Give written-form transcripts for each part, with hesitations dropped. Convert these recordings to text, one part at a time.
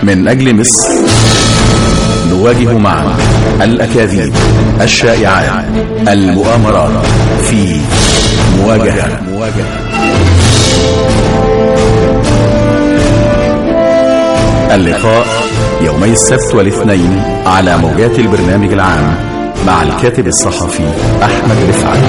من أجل مصر. نواجه معا الأكاذيب، الشائعات، المؤامرات في مواجهة. اللقاء يومي السبت والاثنين على موجات البرنامج العام مع الكاتب الصحفي أحمد رفعت.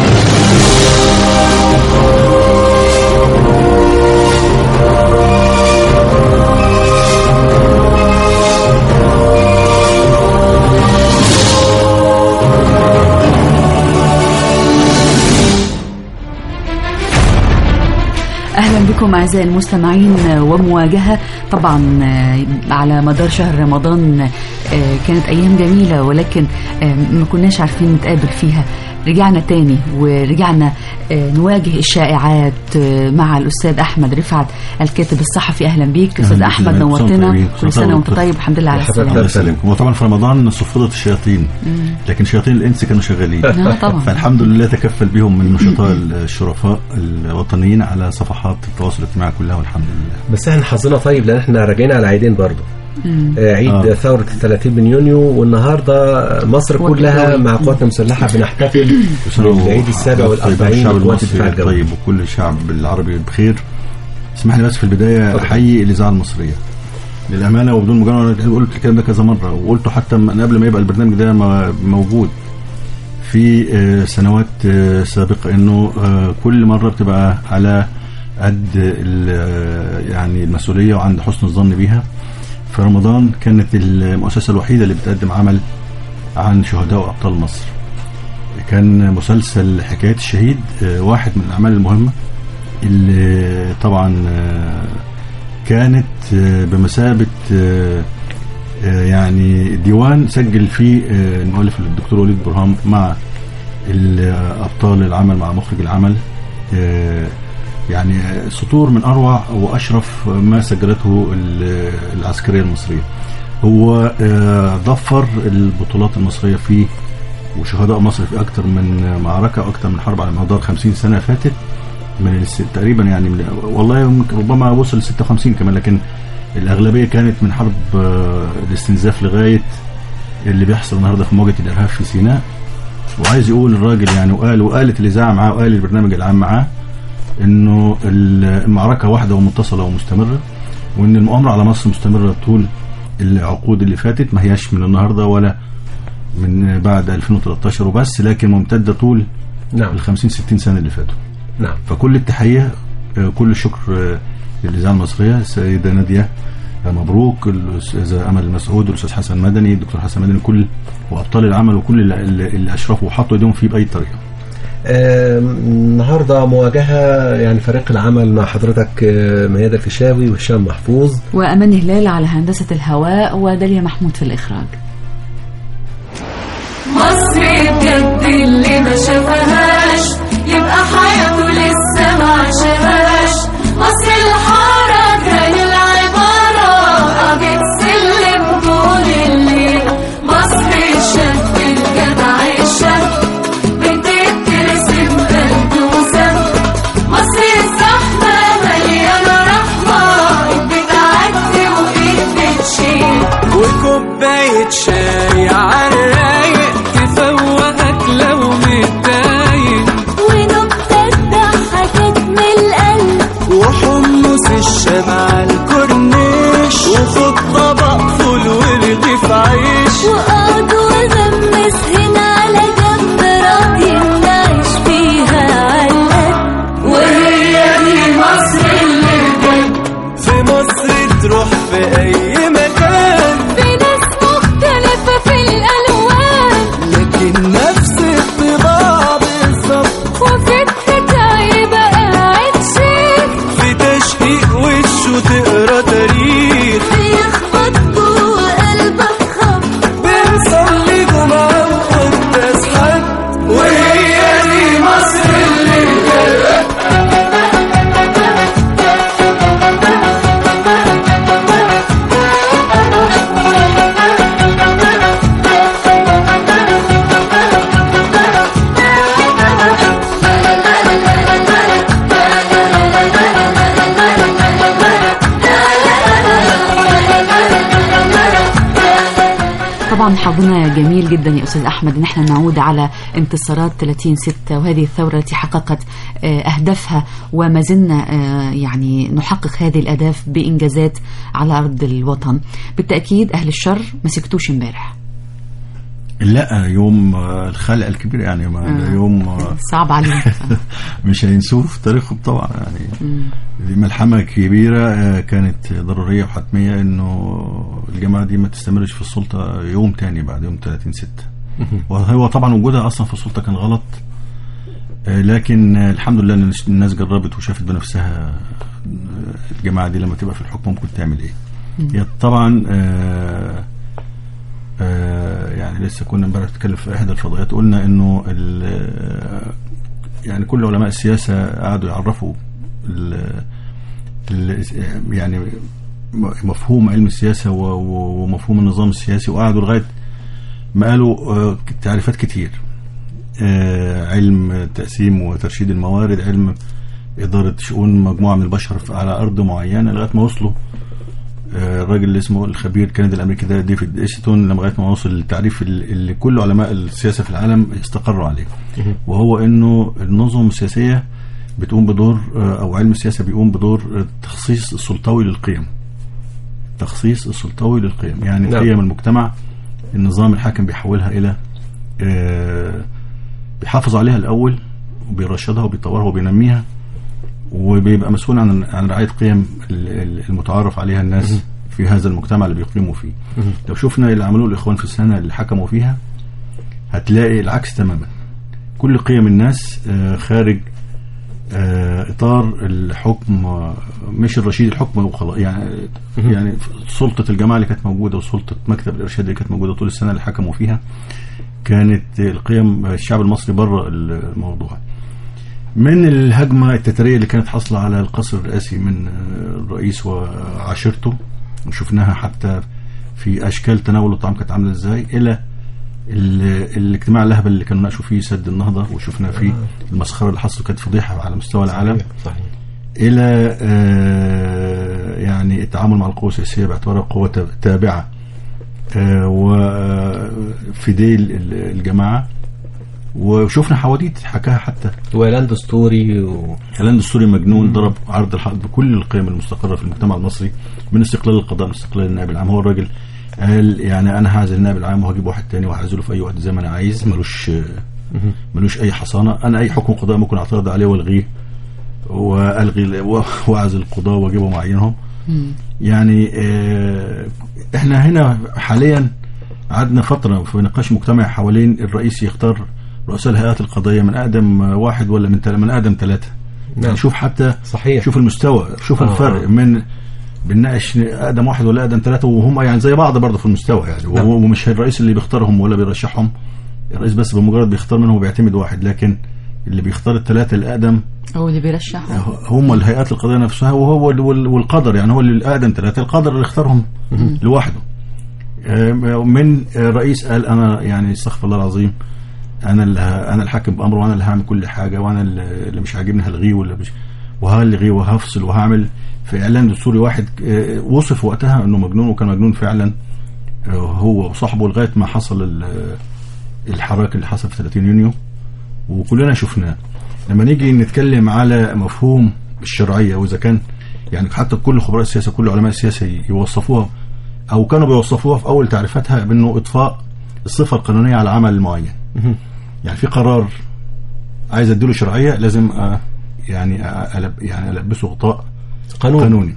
أهلا بكم أعزائي المستمعين ومواجهة. طبعا على مدار شهر رمضان كانت أيام جميلة، ولكن ما كناش عارفين نتقابل فيها. رجعنا تاني ورجعنا نواجه الشائعات مع الأستاذ أحمد رفعت الكاتب الصحفي. أهلا بيك أستاذ أحمد، نورتنا. كل سنة وأنت طيب، الحمد لله على السلامة. وطبعا في رمضان صفدت الشياطين، لكن شياطين الإنس كانوا شغالين طبعا. فالحمد لله تكفل بهم من نشطاء الشرفاء الوطنيين على صفحات التواصل الاجتماعي كلها، والحمد لله. بس احنا حظنا طيب لأن احنا راجعين على عيدين برضو. عيد ثورة 30 من يونيو، والنهاردة مصر كلها مع قواتنا المسلحة بنحتفل بالعيد السابع والأربعين لقوات الدفاع الجوي. طيب، وكل الشعب العربي بخير. اسمح لي بس في البداية أحيي الإذاعة المصرية للأمانة، وبدون مجاملة قلت الكلام ده كذا مرة، وقلته حتى من قبل ما يبقى البرنامج ده موجود في سنوات سابقة، إنه كل مرة بتبقى على قد يعني المسؤولية وعند حسن الظن بيها. في رمضان كانت المؤسسة الوحيدة اللي بتقدم عمل عن شهداء وأبطال مصر. كان مسلسل حكاية الشهيد واحد من الأعمال المهمة اللي طبعا كانت بمثابة يعني ديوان سجل فيه المؤلف الدكتور وليد برهام مع الأبطال العمل مع مخرج العمل، يعني سطور من أروع وأشرف ما سجلته العسكرية المصرية. هو ضفر البطولات المصرية فيه وشهداء مصر في أكثر من معركة وأكثر من حرب على مدار 50 سنة فاتت، من تقريبا يعني والله ربما وصل 56 كمان، لكن الأغلبية كانت من حرب الاستنزاف لغاية اللي بيحصل النهاردة في موجة الإرهاب في سيناء. وعايز يقول الراجل يعني وقالت الإذاعة معاه وقال البرنامج العام معاه إنه المعركة واحدة ومتصلة ومستمرة، وإن المؤامرة على مصر مستمرة طول العقود اللي فاتت، ما هياش من النهاردة ولا من بعد 2013 وبس، لكن ممتدة طول ال50-60 سنة اللي فاتوا. فكل التحية، كل الشكر للإذاعة المصرية، السيدة نادية مبروك، الأستاذة أمل المسعود، والأستاذ حسن مدني، الدكتور حسن مدني، كل وأبطال العمل وكل اللي أشرفوا وحطوا ايديهم فيه بأي طريقة. النهارده مواجهة يعني فريق العمل مع حضرتك ميادة الفيشاوي وهشام محفوظ وأمان هلال على هندسة الهواء وداليا محمود في الإخراج. مصر بجد اللي ما شافهاش يبقى حياته لسه ما عاشهاش. مصر الحارة كان العبارة بتسلم طول الليل. مصر الشاب الجدع الشاب بتترسم قلب وسم. مصر الزحمة مليانة رحمة بتعدي وإيد بتشيل، وكوباية شاي عالرايق تفوقك لو متضايق. طبعا حظنا جميل جدا يا أستاذ أحمد إن احنا نعود على انتصارات 30/6 وهذه الثورة التي حققت أهدافها وما زلنا يعني نحقق هذه الأهداف بإنجازات على أرض الوطن. بالتأكيد أهل الشر ما سكتوش امبارح. لا، يوم الخلق الكبير يعني يوم صعب عليهم مش هينسوه في تاريخهم طبعا يعني. دي ملحمة كبيرة كانت ضرورية وحتمية انه الجماعة دي ما تستمرش في السلطة يوم تاني بعد يوم 30/6. وهو طبعا وجودها اصلا في السلطة كان غلط، لكن الحمد لله ان الناس جربت وشافت بنفسها الجماعة دي لما تبقى في الحكم ممكن تعمل ايه. هي طبعا يعني لسه كنا امبارح نتكلم في احدى الفضائيات، قلنا انه يعني كل علماء السياسه قعدوا يعرفوا يعني مفهوم علم السياسه ومفهوم النظام السياسي، وقعدوا لغايه ما قالوا تعريفات كتير. علم تقسيم وترشيد الموارد، علم اداره شؤون مجموعه من البشر على ارض معينه، لغايه ما وصلوا الراجل اللي اسمه الخبير الكندي الامريكي ده ديفيد إيشتون لغايه ما وصل للتعريف اللي كل علماء السياسه في العالم استقروا عليه، وهو انه النظم السياسيه بتقوم بدور او علم السياسه بيقوم بدور التخصيص السلطوي للقيم. تخصيص السلطوي للقيم يعني قيم المجتمع النظام الحاكم بيحولها الى بيحافظ عليها الاول وبيرشدها وبيطورها وبينميها، وبيبقى مسؤول عن رعاية قيم المتعارف عليها الناس في هذا المجتمع اللي بيقيموا فيه. لو شفنا اللي عملوه الإخوان في السنة اللي حكموا فيها هتلاقي العكس تماما. كل قيم الناس خارج إطار الحكم، مش الرشيد، الحكم وخلاص يعني سلطة الجماعة اللي كانت موجودة وسلطة مكتب الإرشاد اللي كانت موجودة طول السنة اللي حكموا فيها كانت القيم الشعب المصري بره الموضوع. من الهجمة التتارية اللي كانت حاصلة على القصر الرئاسي من الرئيس وعشيرته، وشفناها حتى في أشكال تناول الطعام كانت عاملة إزاي، إلى الاجتماع اللهبل اللي كانوا ناقشوا فيه سد النهضة وشفنا فيه المسخرة اللي حصلت كانت فضيحة على مستوى العالم، صحيح. إلى يعني التعامل مع القوى السياسية باعتبارها قوة تابعة وفي ديل الجماعة، وشوفنا حواديت حكاها حتى وإعلان دستوري إعلان دستوري مجنون ضرب عرض الحق بكل القيم المستقرة في المجتمع المصري من استقلال القضاء من استقلال النائب العام. هو الراجل قال يعني أنا هعزل النائب العام وهجيب واحد تاني وهعزله في أي وقت زي ما أنا عايز، ملوش أي حصانة، أنا أي حكم قضاء ممكن أعترض عليه والغيه وألغي وأعزل القضاء وأجيبهم وأعينهم. يعني إحنا هنا حاليا عدنا فترة في نقاش مجتمعي حوالين الرئيس يختار رؤساء الهيئات القضائية من أقدم واحد ولا من أقدم 3. يعني شوف حتى صحيح. شوف المستوى، شوف الفرق من بنناقش أقدم واحد ولا أقدم 3 وهم يعني زي بعض برضه في المستوى يعني. ومش الرئيس اللي بيختارهم ولا بيرشحهم، الرئيس بس بمجرد بيختار منهم وبيعتمد واحد، لكن اللي بيختار ال3 الأقدم هو اللي بيرشحهم، هم الهيئات القضائية نفسها، وهو والقدر يعني هو اللي الأقدم 3 القدر اللي اختارهم لوحده. من رئيس قال أنا يعني استغفر الله العظيم انا الحاكم بامره وانا اللي هعمل كل حاجه وانا اللي مش عاجبني هلغيه ولا مش وهلغيه وهفصل وهعمل. في اعلان دستوري واحد وصف وقتها انه مجنون، وكان مجنون فعلا هو وصاحبه لغايه ما حصل الحراك اللي حصل في 30 يونيو وكلنا شفناه. لما نيجي نتكلم على مفهوم الشرعيه، واذا كان يعني حتى كل خبراء السياسه كل علماء السياسه يوصفوها او كانوا بيوصفوها في اول تعريفاتها بانه اطفاء الصفه القانونيه على عمل معين. يعني في قرار عايز اديله شرعيه لازم يعني البسه غطاء قانوني.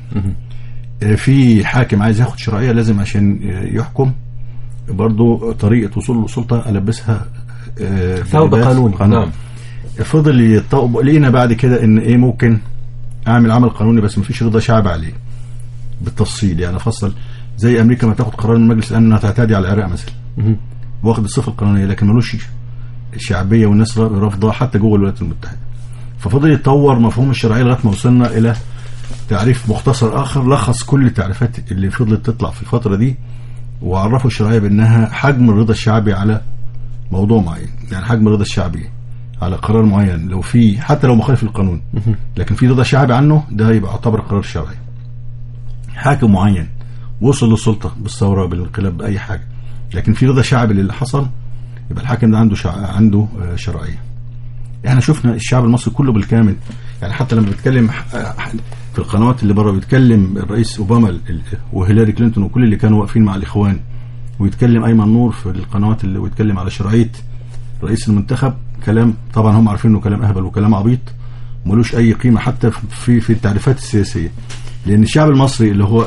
في حاكم عايز ياخد شرعيه لازم عشان يحكم برضو طريقه وصول للسلطه البسها ثوب قانوني. نعم. فضل يطبق لينا بعد كده ان ايه ممكن اعمل عمل قانوني بس مفيش رضا شعب عليه بالتفصيل. يعني افصل زي امريكا ما تاخد قرار من مجلس الامن انها تعتدي على العراق مثلا، واخد الصفه القانونيه لكن ملوش الشعبيه والناس رافضه حتى جوه الولايات المتحده. ففضل يتطور مفهوم الشرعيه لغايه ما وصلنا الى تعريف مختصر اخر لخص كل التعريفات اللي فضلت تطلع في الفتره دي، وعرفوا الشرعيه بانها حجم الرضا الشعبي على موضوع معين. يعني حجم الرضا الشعبي على قرار معين لو في حتى لو مخالف للقانون لكن في رضا شعبي عنه ده يبقى يعتبر قرار شرعي. حاكم معين وصل للسلطه بالثوره بالانقلاب باي حاجه لكن في رضا شعبي للي حصل، يبقى الحاكم ده عنده شرعيه. احنا شفنا الشعب المصري كله بالكامل، يعني حتى لما بيتكلم في القنوات اللي بره بيتكلم الرئيس اوباما وهيلاري كلينتون وكل اللي كانوا واقفين مع الاخوان، ويتكلم ايمن نور في القنوات اللي ويتكلم على شرعيه رئيس المنتخب، كلام طبعا هم عارفين انه كلام اهبل وكلام عبيط ملوش اي قيمه حتى في التعريفات السياسيه. لان الشعب المصري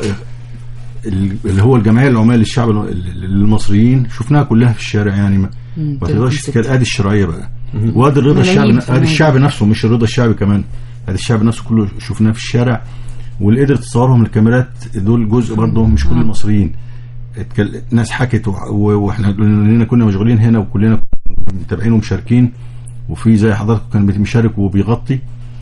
اللي هو الجمعيه العمال للشعب المصريين شفناها كلها في الشارع، يعني ما تقدرش تتكلم. ادي الشرعيه بقى، وادي الرضا الشعبي، ادي الشعب نفسه، مش الرضا الشعبي كمان، ادي الشعب نفسه كله شفناه في الشارع. واللي قدرت تصورهم الكاميرات دول جزء برضه مش كل المصريين. ناس حكت واحنا كنا مشغولين هنا وكلنا متابعين ومشاركين، وفي زي حضرتك كان مشارك وبيغطي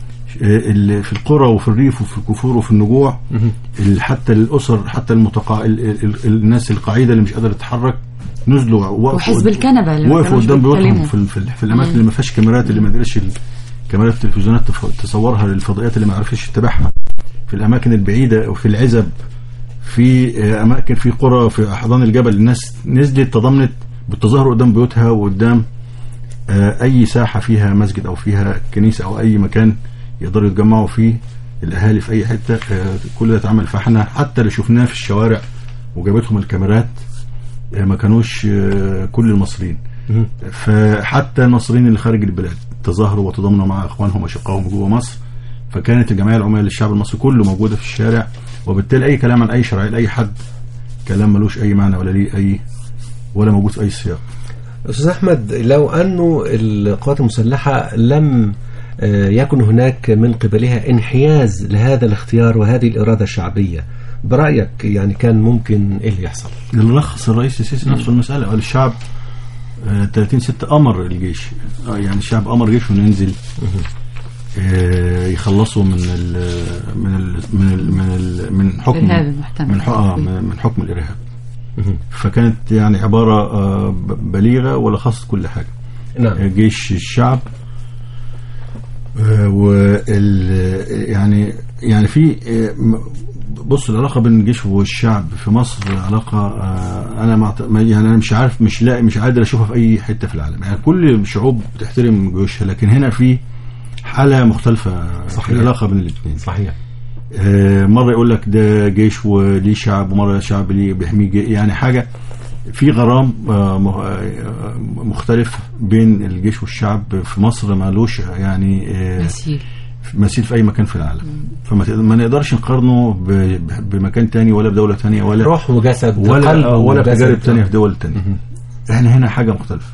في القرى وفي الريف وفي الكفور وفي النجوع، حتى الاسر، حتى الناس القاعده اللي مش قادره تتحرك نزلوا وحزب الكنبه وقفوا قدام بيوتهم في الاماكن اللي ما فيهاش كاميرات، اللي ما قدرش كاميرات التلفزيونات تصورها للفضائيات اللي ما عرفتش تتابعها، في الاماكن البعيده وفي العزب، في اماكن في قرى في احضان الجبل. الناس نزلت تضامنت بالتظاهر قدام بيوتها وقدام اي ساحه فيها مسجد او فيها كنيسه او اي مكان يقدروا يتجمعوا فيه الاهالي في اي حته. كل ده اتعمل. فاحنا حتى اللي شفناه في الشوارع وجابتهم الكاميرات ما كانوش كل المصريين، فحتى المصريين اللي خارج البلاد تظاهروا وتضامنوا مع اخوانهم واشقائهم جوه مصر. فكانت الجمعيه العموميه للشعب المصري كله موجوده في الشارع، وبالتالي اي كلام عن اي شرعيه لاي حد كلام ملوش اي معنى ولا ليه ولا موجود في اي سياق. استاذ احمد، لو انه القوات المسلحه لم يكن هناك من قبلها انحياز لهذا الاختيار وهذه الاراده الشعبيه، برايك يعني كان ممكن ايه اللي يحصل؟ اللي لخص الرئيس السيسي نفسه المساله، قال الشعب 30/6 امر الجيش، يعني الشعب امر جيشه انه ينزل يخلصوا من حكم من حكم الارهاب. فكانت يعني عباره بليغه ولخصت كل حاجه. نعم. جيش الشعب يعني في بص العلاقه بين الجيش والشعب في مصر علاقه انا مش عارف، مش قادر اشوفها في اي حته في العالم. يعني كل الشعوب بتحترم جيوشها، لكن هنا في حاله مختلفه. صحيح. العلاقه بين الاثنين. صحيح. مره يقول لك ده جيش وليه شعب، ومره شعب ليه بيحميه، يعني حاجه في غرام مختلف بين الجيش والشعب في مصر مالوش يعني مثيل في اي مكان في العالم. فما نقدرش نقارنه بمكان تاني ولا بدولة تانية ولا روح وجسد ولا تجارب تانية في دول تانية. احنا هنا حاجة مختلفة،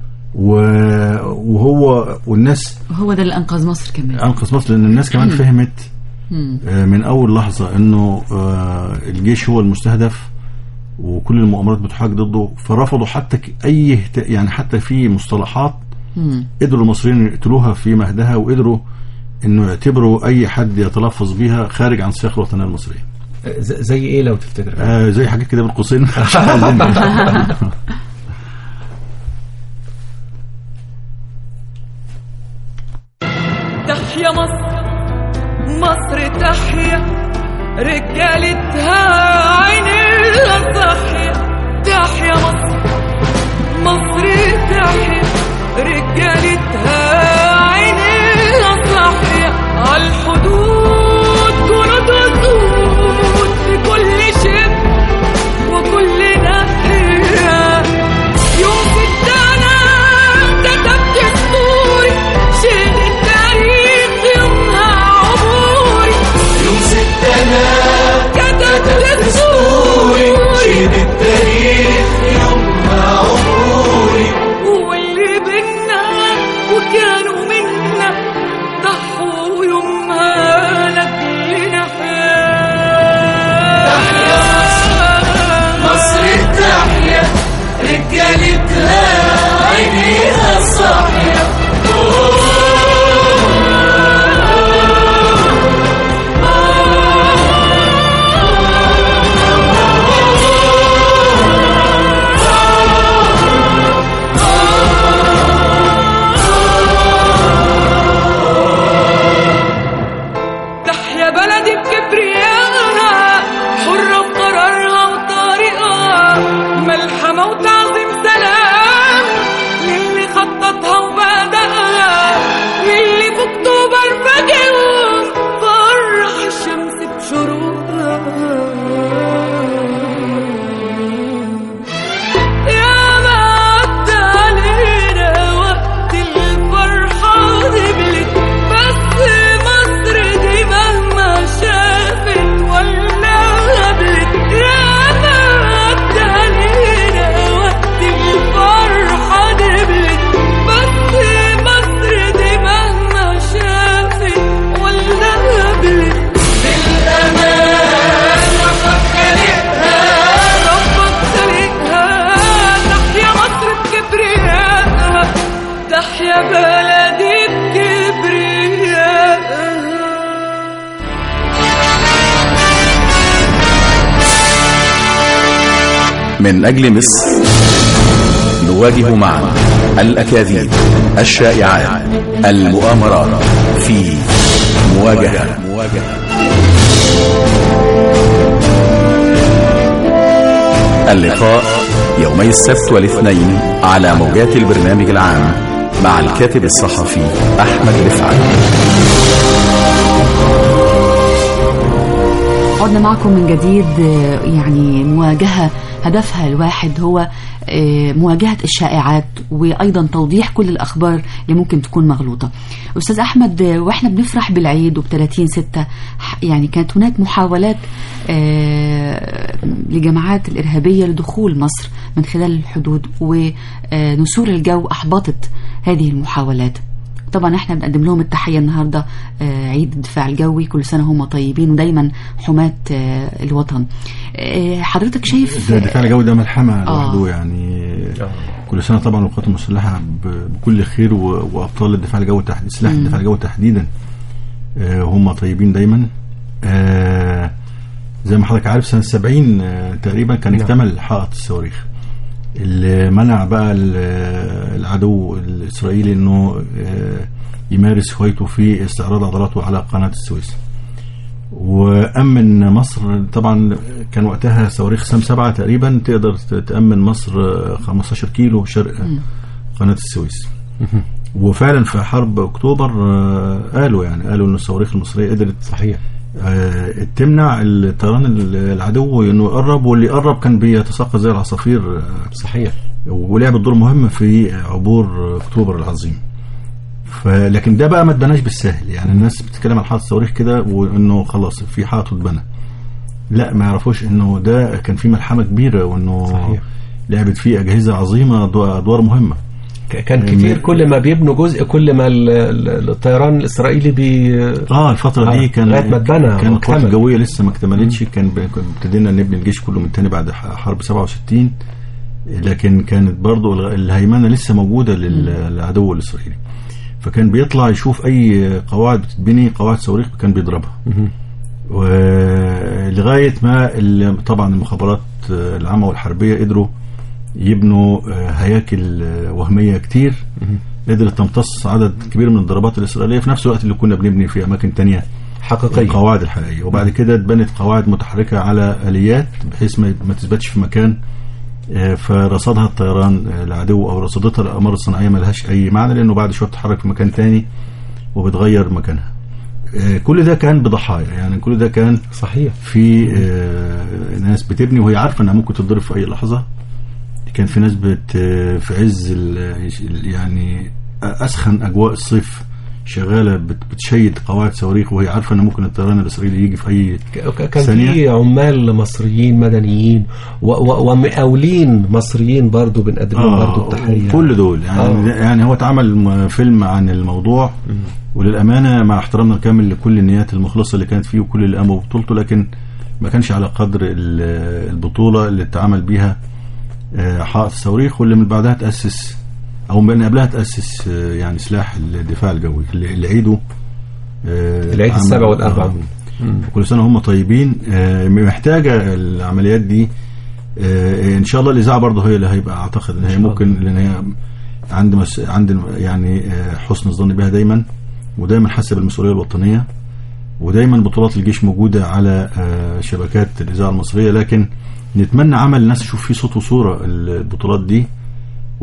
وهو والناس هو ده اللي انقذ مصر كمان، انقذ مصر لان الناس كمان فهمت من اول لحظة انه الجيش هو المستهدف وكل المؤامرات بتحاك ضده. فرفضوا حتى يعني حتى في مصطلحات قدروا المصريين يقتلوها في مهدها، وقدروا انه يعتبروا اي حد يتلفظ بيها خارج عن سياق الوطنيه المصريه. زي ايه لو تفتكر؟ زي حاجات كده بالقوسين. تحيا مصر، مصر تحيا، رجالتها عينيها صاحية. تحيا مصر، مصر تحيا، رجالتها عينيها صاحية. عالحدود جنود وسود في كل شبر وكل ناحية. يوم 6 كتبت السطور، شيل التاريخ يومها عبوري. يوم 6 كتبت السطور، شيل التاريخ يومها عبوري. واللي بينا وكانوا منا ضحوا يومها لأجلنا حياة. تحيا مصر، تحيا، رجالتها عينيها صاحية. تحيا بلدي بكبريائها، حرة بقرارها وطريقها، ملحمة وتعظيم سلام للي خططها وبدأها، للي في اكتوبر فجأة فرح الشمس بشروقها. يا ما عدى علينا وقت الفرحة قبلت، بس مصر دي مهما شافت ولا قبلت. يا ما عدى علينا وقت الفرحة قبلت، بس مصر دي مهما شافت ولا قبلت. بالأمان ربك خالقها، ربك خالقها، تحيا مصر بكبريائها، تحيا بلدي بكبريائها. من أجل مصر نواجه معا الأكاذيب، الشائعات، المؤامرات في مواجهة. اللقاء يومي السبت والاثنين على موجات البرنامج العام مع الكاتب الصحفي أحمد رفعت. عدنا معكم من جديد. يعني مواجهة هدفها الواحد هو مواجهة الشائعات وأيضا توضيح كل الأخبار اللي ممكن تكون مغلوطة. أستاذ أحمد، وإحنا بنفرح بالعيد وب30/6 يعني كانت هناك محاولات لجماعات الإرهابية لدخول مصر من خلال الحدود، ونسور الجو أحبطت هذه المحاولات. طبعا احنا بنقدم لهم التحية النهاردة، عيد الدفاع الجوي، كل سنة هم طيبين ودايما حماة الوطن. حضرتك شايف الدفاع الجوي ده ملحمة لوحده يعني. كل سنة طبعا القوات المسلحة بكل خير، وأبطال الدفاع الجوي سلاح الدفاع الجوي تحديدا هم طيبين دايما. زي ما حضرتك عارف سنة 70 تقريبا كان اكتمل حائط الصواريخ اللي منع بقى العدو الإسرائيلي انه يمارس هوايته في استعراض عضلاته على قناة السويس. وأمن مصر طبعا كان وقتها صواريخ سام 7 تقريبا تقدر تأمن مصر 15 كيلو شرق قناة السويس. وفعلا في حرب أكتوبر قالوا ان الصواريخ المصرية قدرت صحيح تمنع الطيران العدو انه يقرب، واللي يقرب كان بيتساقط زي العصافير. صحيح. ولعب الدور مهم في عبور أكتوبر العظيم. لكن ده بقى ما اتبناش بالسهل، يعني الناس بتتكلم عن حائط الصواريخ كده وانه خلاص في حائط اتبنى. لا، ما يعرفوش انه ده كان في ملحمة كبيرة، وانه صحيح لعبت فيه أجهزة عظيمة أدوار مهمة. كان كتير، كل ما بيبنوا جزء كل ما الطيران الإسرائيلي الفترة دي كان القوات الجوية لسه ما اكتملتش. كان ابتدينا نبني الجيش كله من تاني بعد حرب 67، لكن كانت برضو الهيمنة لسه موجودة للعدو الإسرائيلي. فكان بيطلع يشوف أي قواعد بتتبني، قواعد صواريخ، كان بيضربها. ولغاية ما طبعا المخابرات العامة والحربية قدروا يبنوا هياكل وهمية كتير قدرت تمتص عدد كبير من الضربات الإسرائيلية في نفس الوقت اللي كنا بنبني في أماكن تانية حقيقية القواعد الحقيقية. وبعد كده اتبنت قواعد متحركة على آليات بحيث ما تثبتش في مكان فرصدها الطيران العدو أو رصدتها الأقمار الصناعية ما لهاش أي معنى، لأنه بعد شوية تتحرك في مكان تاني وبتغير مكانها. كل ده كان بضحايا، يعني كل ده كان صحيح في ناس بتبني وهي عارفة أنها ممكن تتضرب في أي لحظة. كان في ناس في عز يعني أسخن أجواء الصيف شغالة بتشيد قواعد صواريخ وهي عارفة أن ممكن الطيران الإسرائيلي يجي في أي كان في عمال مصريين مدنيين ومقاولين مصريين برضو بنقدم لهم برضو التحية. كل دول يعني هو اتعمل فيلم عن الموضوع، وللأمانة مع احترامنا الكامل لكل النيات المخلصة اللي كانت فيه وكل اللي قاموا ببطولته، لكن ما كانش على قدر البطولة اللي اتعمل بيها حائط الصواريخ، واللي من بعدها تأسس أو من قبلها تأسس يعني سلاح الدفاع الجوي اللي عيده العيد 7 وال4. كل سنة هم طيبين. محتاجة العمليات دي إن شاء الله. الإذاعة برضه هي اللي هيبقى أعتقد إن هي ممكن، لأن هي عند يعني حسن الظن بها دايما، ودايما حاسة بالمسؤولية الوطنية، ودايما بطولات الجيش موجودة على شبكات الإذاعة المصرية. لكن نتمنى عمل الناس تشوف فيه صوت وصورة البطولات دي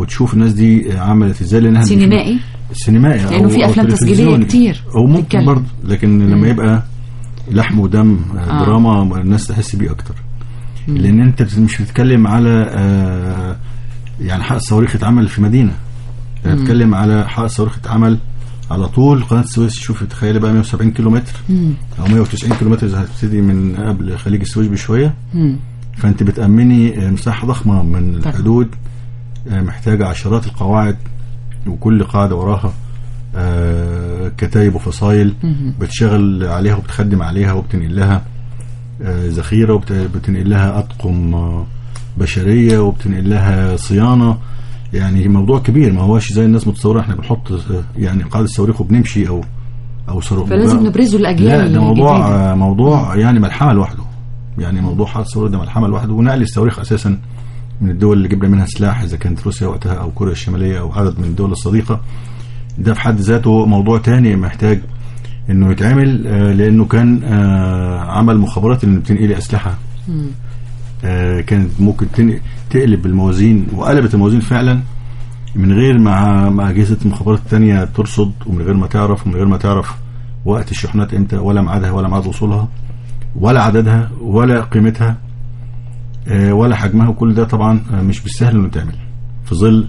وتشوف الناس دي عملت ازاي، لانها سينمائي لانه في افلام تسجيليه كتير او ممكن برضه، لكن لما يبقى لحم ودم دراما الناس تحس بيه اكتر. لان انت مش بتتكلم على يعني حق الصواريخ اتعمل في مدينه، بتتكلم على حق الصواريخ اتعمل على طول قناه السويس. شوف تخيل بقى 170 كيلومتر او 190 كيلومتر اذا هتبتدي من قبل خليج السويس بشويه. فانت بتأمني مساحه ضخمه من الحدود، محتاجه عشرات القواعد، وكل قاعده وراها كتايب وفصائل بتشغل عليها وبتخدم عليها وبتنقل لها ذخيره وبتنقل لها اطقم بشريه وبتنقل لها صيانه. يعني موضوع كبير، ما هوش زي الناس متصوره احنا بنحط يعني قاعده الصواريخ وبنمشي او صاروخ. فلازم نبرزه الاجيال. لا ده موضوع يعني ملحمه لوحده. يعني موضوع حادث الصواريخ ده ملحمه لوحده. ونقل الصواريخ اساسا من الدول اللي جبنا منها سلاح، اذا كانت روسيا وقتها او كوريا الشماليه او عدد من الدول الصديقه، ده في حد ذاته موضوع تاني محتاج انه يتعمل. لانه كان عمل مخابرات اللي بتنقل اسلحه كانت ممكن تقلب الموازين، وقلبت الموازين فعلا من غير ما اجهزه المخابرات الثانيه ترصد، ومن غير ما تعرف وقت الشحنات امتى، ولا ميعادها، ولا ميعاد وصولها، ولا عددها، ولا قيمتها، ولا حجمها. وكل ده طبعا مش بالسهل انه يتعمل في ظل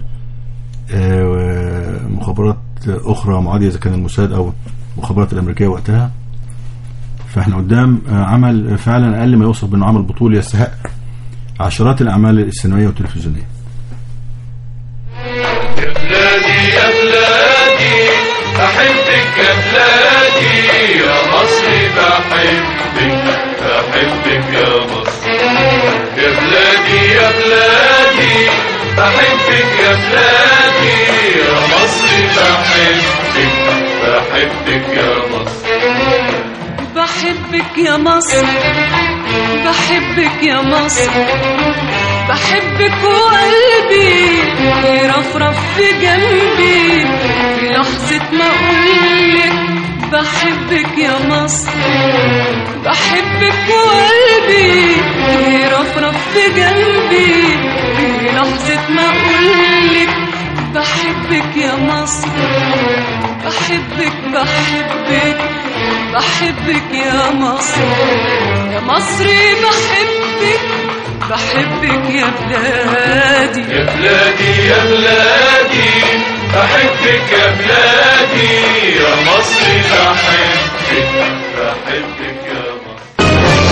مخابرات اخرى معاديه اذا كان الموساد او المخابرات الامريكيه وقتها. فاحنا قدام عمل فعلا اقل ما يوصف بانه عمل بطولي يستحق عشرات الاعمال السينمائيه والتلفزيونيه. يا بلادي يا بلادي احبك يا بلادي يا مصر بحبك يا مصر. يا بلادي يا بلادي احبك يا بلادي يا مصر بحبك يا مصر. بحبك يا مصر بحبك يا مصر بحبك وقلبي يرفرف في جنبي في لحظة ما أقولك بحبك يا مصر. بحبك وقلبي يرفرف في جنبي في لحظة ما أقولك بحبك يا مصر. بحبك بحبك بحبك يا مصر يا مصري بحبك يا بلادي يا بلادي يا بلادي بحبك يا بلادي يا مصري بحبك يا مصر.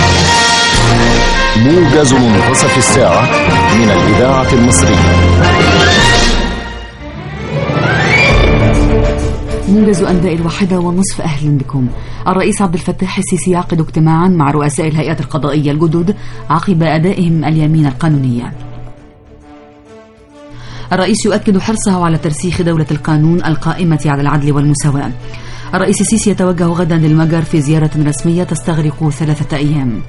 موجز منتصف الساعة من الإذاعة المصرية. موجز أنباء 1:30. أهلا بكم. الرئيس عبد الفتاح السيسي يعقد اجتماعا مع رؤساء الهيئات القضائية الجدد عقب أدائهم اليمين القانونية. الرئيس يؤكد حرصه على ترسيخ دولة القانون القائمة على العدل والمساواة. الرئيس السيسي يتوجه غدا للمجر في زيارة رسمية تستغرق 3 أيام.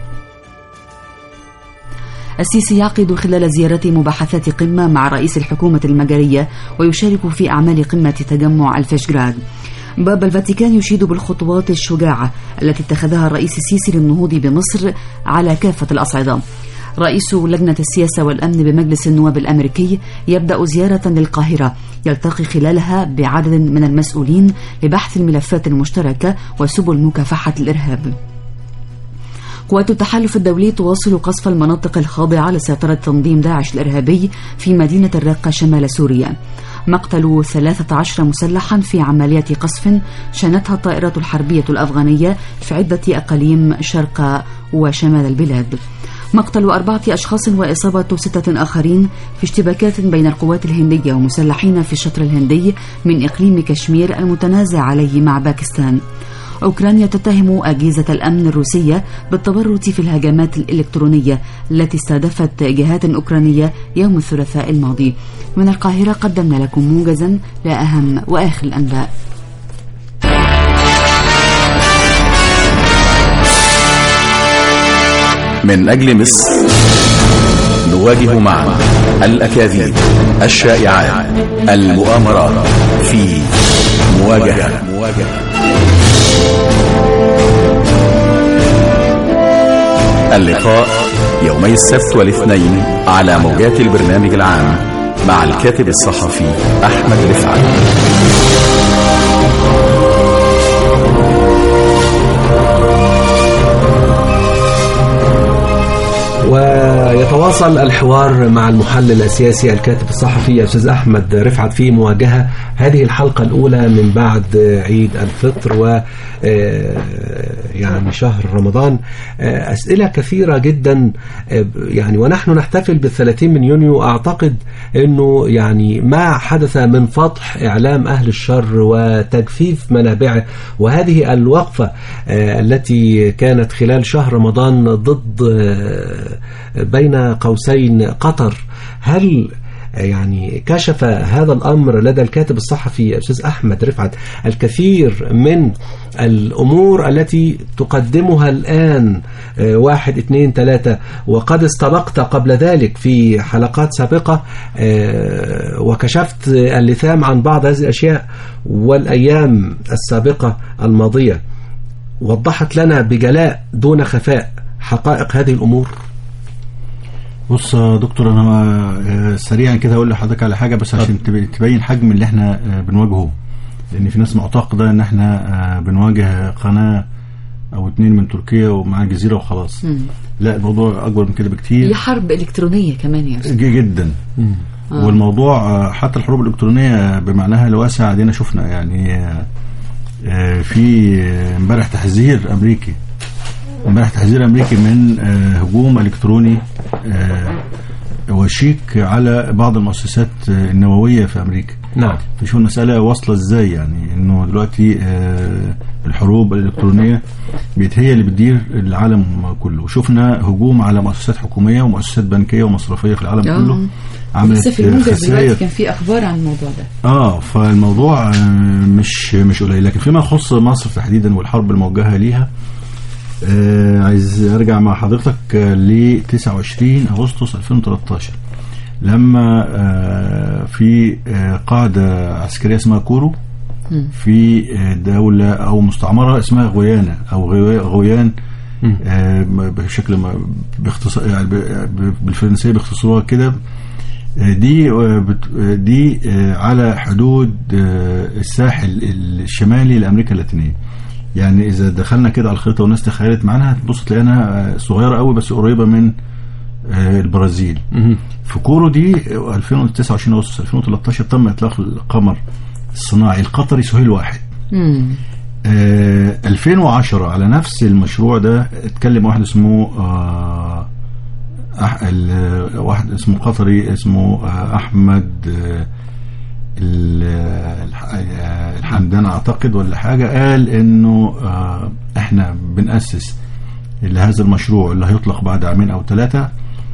السيسي يعقد خلال زيارته مباحثات قمة مع رئيس الحكومة المجرية ويشارك في أعمال قمة تجمع الفيشغراد. باب الفاتيكان يشيد بالخطوات الشجاعة التي اتخذها الرئيس السيسي للنهوض بمصر على كافة الأصعدة. رئيس لجنة السياسة والأمن بمجلس النواب الأمريكي يبدأ زيارة للقاهرة يلتقي خلالها بعدد من المسؤولين لبحث الملفات المشتركة وسبل مكافحة الإرهاب. قوات التحالف الدولي تواصل قصف المناطق الخاضعة لسيطرة تنظيم داعش الإرهابي في مدينة الرقة شمال سوريا. مقتل 13 مسلحا في عمليات قصف شنتها الطائرات الحربية الأفغانية في عدة أقاليم شرق وشمال البلاد. مقتل 4 أشخاص وإصابة 6 آخرين في اشتباكات بين القوات الهندية ومسلحين في الشطر الهندي من إقليم كشمير المتنازع عليه مع باكستان. أوكرانيا تتهم أجهزة الأمن الروسية بالتورط في الهجمات الإلكترونية التي استهدفت جهات أوكرانية يوم الثلاثاء الماضي. من القاهرة قدمنا لكم موجزا لأهم وآخر الأنباء. من أجل مصر نواجه معا الأكاذيب، الشائعات، المؤامرات في مواجهة. اللقاء يومي السبت والاثنين على موجات البرنامج العام مع الكاتب الصحفي أحمد رفعت. ويتواصل الحوار مع المحلل السياسي الكاتب الصحفي الأستاذ أحمد رفعت في مواجهة هذه الحلقة الأولى من بعد عيد الفطر و يعني شهر رمضان. أسئلة كثيرة جدا يعني، ونحن نحتفل بال30 من يونيو. أعتقد أنه يعني ما حدث من فضح إعلام أهل الشر وتجفيف منابعه، وهذه الوقفة التي كانت خلال شهر رمضان ضد بين قوسين قطر، هل يعني كشف هذا الأمر لدى الكاتب الصحفي الأستاذ أحمد رفعت الكثير من الأمور التي تقدمها الآن 1 2 3، وقد استبقت قبل ذلك في حلقات سابقة وكشفت اللثام عن بعض هذه الأشياء، والأيام السابقة الماضية وضحت لنا بجلاء دون خفاء حقائق هذه الأمور. بص يا دكتور، انا سريعا كده اقول لحضرتك على حاجه بس عشان تبين حجم اللي احنا بنواجهه، لان في ناس معتقده ان احنا بنواجه قناه او 2 من تركيا ومع الجزيره وخلاص. لا، الموضوع اكبر من كده بكتير. هي حرب الكترونيه كمان يا استاذ جدا. والموضوع حتى الحروب الالكترونيه بمعناها الواسع دينا شفنا يعني في امبارح تحذير امريكي من هجوم الكتروني وشيك على بعض المؤسسات النوويه في امريكا. نعم. فشوف المساله واصله ازاي، يعني انه دلوقتي الحروب الالكترونيه هي اللي بتدير العالم كله. وشفنا هجوم على مؤسسات حكوميه ومؤسسات بنكيه ومصرفيه في العالم كله. عملت خسائر. كان في اخبار عن الموضوع ده. فالموضوع مش قليل. لكن فيما يخص مصر تحديدا والحرب الموجهه ليها، عايز ارجع مع حضرتك ل 29 أغسطس 2013 لما في قاعدة عسكرية اسمها كورو في دولة او مستعمرة اسمها غويانا او غويان بشكل باختصار يعني بالفرنسية بيختصروها كده. دي على حدود الساحل الشمالي لأمريكا اللاتينية. يعني إذا دخلنا كده على الخريطة والناس تخيلت معانا هتبص تلاقينا صغيرة قوي بس قريبة من البرازيل. في كورو دي 29 أغسطس 2013 تم إطلاق القمر الصناعي القطري سهيل 1. 2010 على نفس المشروع ده اتكلم واحد اسمه واحد اسمه قطري اسمه أحمد الحمدان اعتقد ولا حاجة، قال انه احنا بنأسس لهذا المشروع اللي هيطلق بعد 2 أو 3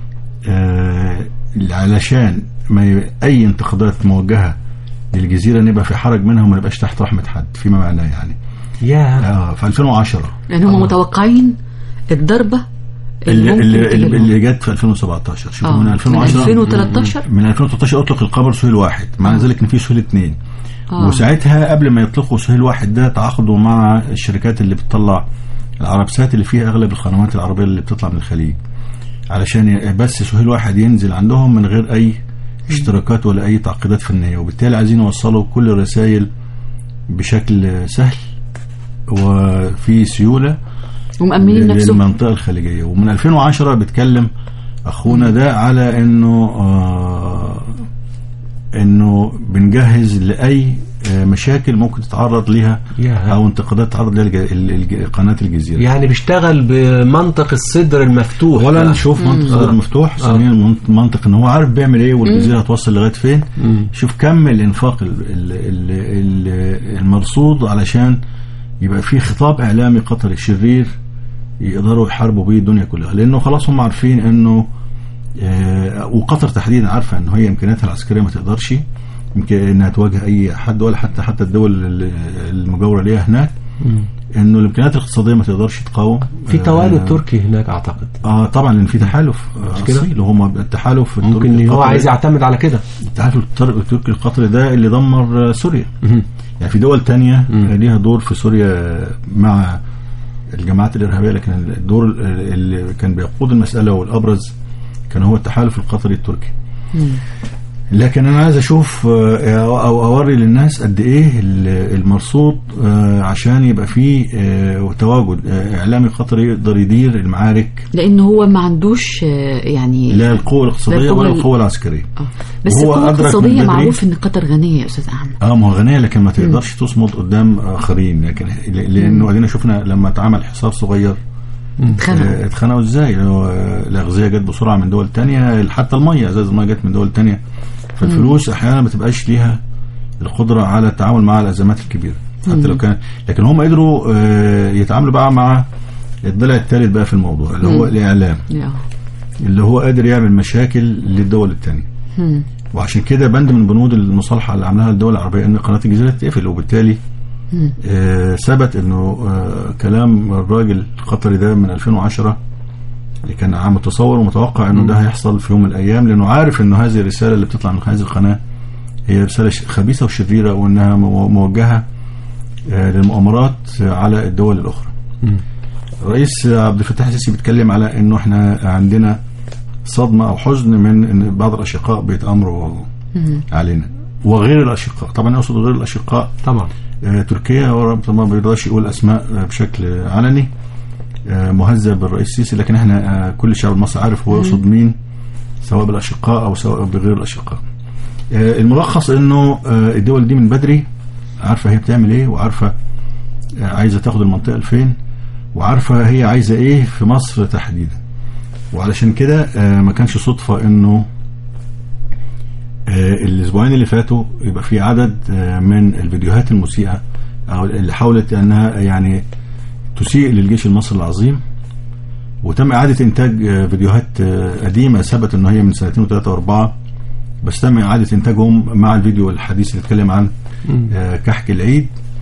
علشان ما اي انتقادات موجهة للجزيرة نبقى في حرج منها وما نبقاش تحت رحمة حد فيما معناه يعني. في 2010 يعني هم متوقعين الضربة اللي جت في 2017. شوفوا من 2010 من 2013 اطلق القمر سهيل 1 مع ذلك ان في سهيل 2. وساعتها قبل ما يطلقوا سهيل 1 ده تعاقدوا مع الشركات اللي بتطلع العربسات اللي فيها اغلب القنوات العربيه اللي بتطلع من الخليج علشان بس سهيل 1 ينزل عندهم من غير اي اشتراكات ولا اي تعقيدات فنيه. وبالتالي عايزين يوصلوا كل الرسائل بشكل سهل وفي سيوله ومأمنين نفسهم المنطقة الخليجية. ومن 2010 بيتكلم أخونا ده على إنه بنجهز لأي مشاكل ممكن تتعرض لها أو انتقادات تتعرض لها قناة الجزيرة. يعني بيشتغل بمنطق الصدر المفتوح ولا نشوف منطق الصدر المفتوح سمين منطق إنه هو عارف بيعمل إيه والجزيرة هتوصل لغاية فين. شوف كم الإنفاق المرصود علشان يبقى في خطاب إعلامي قطري شرير يقدروا يحاربوا بيه الدنيا كلها. لأنه خلاص هم عارفين أنه وقطر تحديدا عارفة أنه هي إمكانياتها العسكرية ما تقدرش يمكن أنها تواجه أي حد ولا حتى الدول المجاورة ليها هناك. أنه الإمكانيات الاقتصادية ما تقدرش تقاوم. في توالد تركي هناك أعتقد. طبعا لأن في تحالف أصيل وهم التحالف ممكن هو عايز يعتمد على كده. التحالف التركي القطري ده اللي دمر سوريا. يعني في دول تانية ليها دور في سوريا مع الجماعات الإرهابية، لكن الدور اللي كان بيقود المسألة والأبرز كان هو التحالف القطري التركي. لكن انا عايز اشوف او اوري للناس قد ايه المرصود عشان يبقى فيه تواجد اعلامي قطري يقدر يدير المعارك، لانه هو ما عندوش يعني لا القوه الاقتصاديه ولا القوه العسكريه. بس القوه الاقتصاديه معروف ان قطر غنيه يا استاذ احمد. ما هو غنيه، لكن ما تقدرش تصمد قدام اخرين، لكن لانه ادينا شفنا لما اتعمل حصار صغير اتخانقوا ازاي. الاغذيه جت بسرعه من دول تانية، حتى الميه، ازاز الميه جت من دول تانية. فالفلوس احيانا ما تبقاش ليها القدره على التعامل مع الازمات الكبيره حتى لو كان، لكن هم قدروا يتعاملوا بقى مع الضلع الثالث بقى في الموضوع اللي هو الاعلام، اللي هو قادر يعمل مشاكل للدول الثانيه. وعشان كده بند من بنود المصالحه اللي عملها الدول العربيه ان قناه الجزيره تقفل، وبالتالي ثبت انه كلام الراجل القطري ده من 2010 اللي كان عام متصور ومتوقع انه ده هيحصل في يوم من الايام، لانه عارف انه هذه الرساله اللي بتطلع من هذه القناه هي رساله خبيثه وشريره، وانها موجهه للمؤامرات على الدول الاخرى. الرئيس عبد الفتاح السيسي بيتكلم على انه احنا عندنا صدمه او حزن من ان بعض الاشقاء بيتامروا علينا، وغير الاشقاء طبعا، يقصد غير الاشقاء طبعا. تركيا طبعا ما بيرضاش يقول اسماء بشكل علني مهذب بالرئيس السيسي، لكن احنا كل الشعب المصري عارف هو يقصد مين، سواء بالاشقاء او سواء بغير الاشقاء. الملخص انه الدول دي من بدري عارفه هي بتعمل ايه، وعارفه عايزه تاخد المنطقه لفين، وعارفه هي عايزه ايه في مصر تحديدا. وعلشان كده ما كانش صدفه انه الاسبوعين اللي فاتوا يبقى في عدد من الفيديوهات المسيئه او اللي حاولت انها يعني تسيء للجيش المصري العظيم، وتم اعاده انتاج فيديوهات قديمه ثبت ان هي من سنتين وثلاثه واربعه، بس تم اعاده انتاجهم مع الفيديو الحديث اللي اتكلم عن كحك العيد.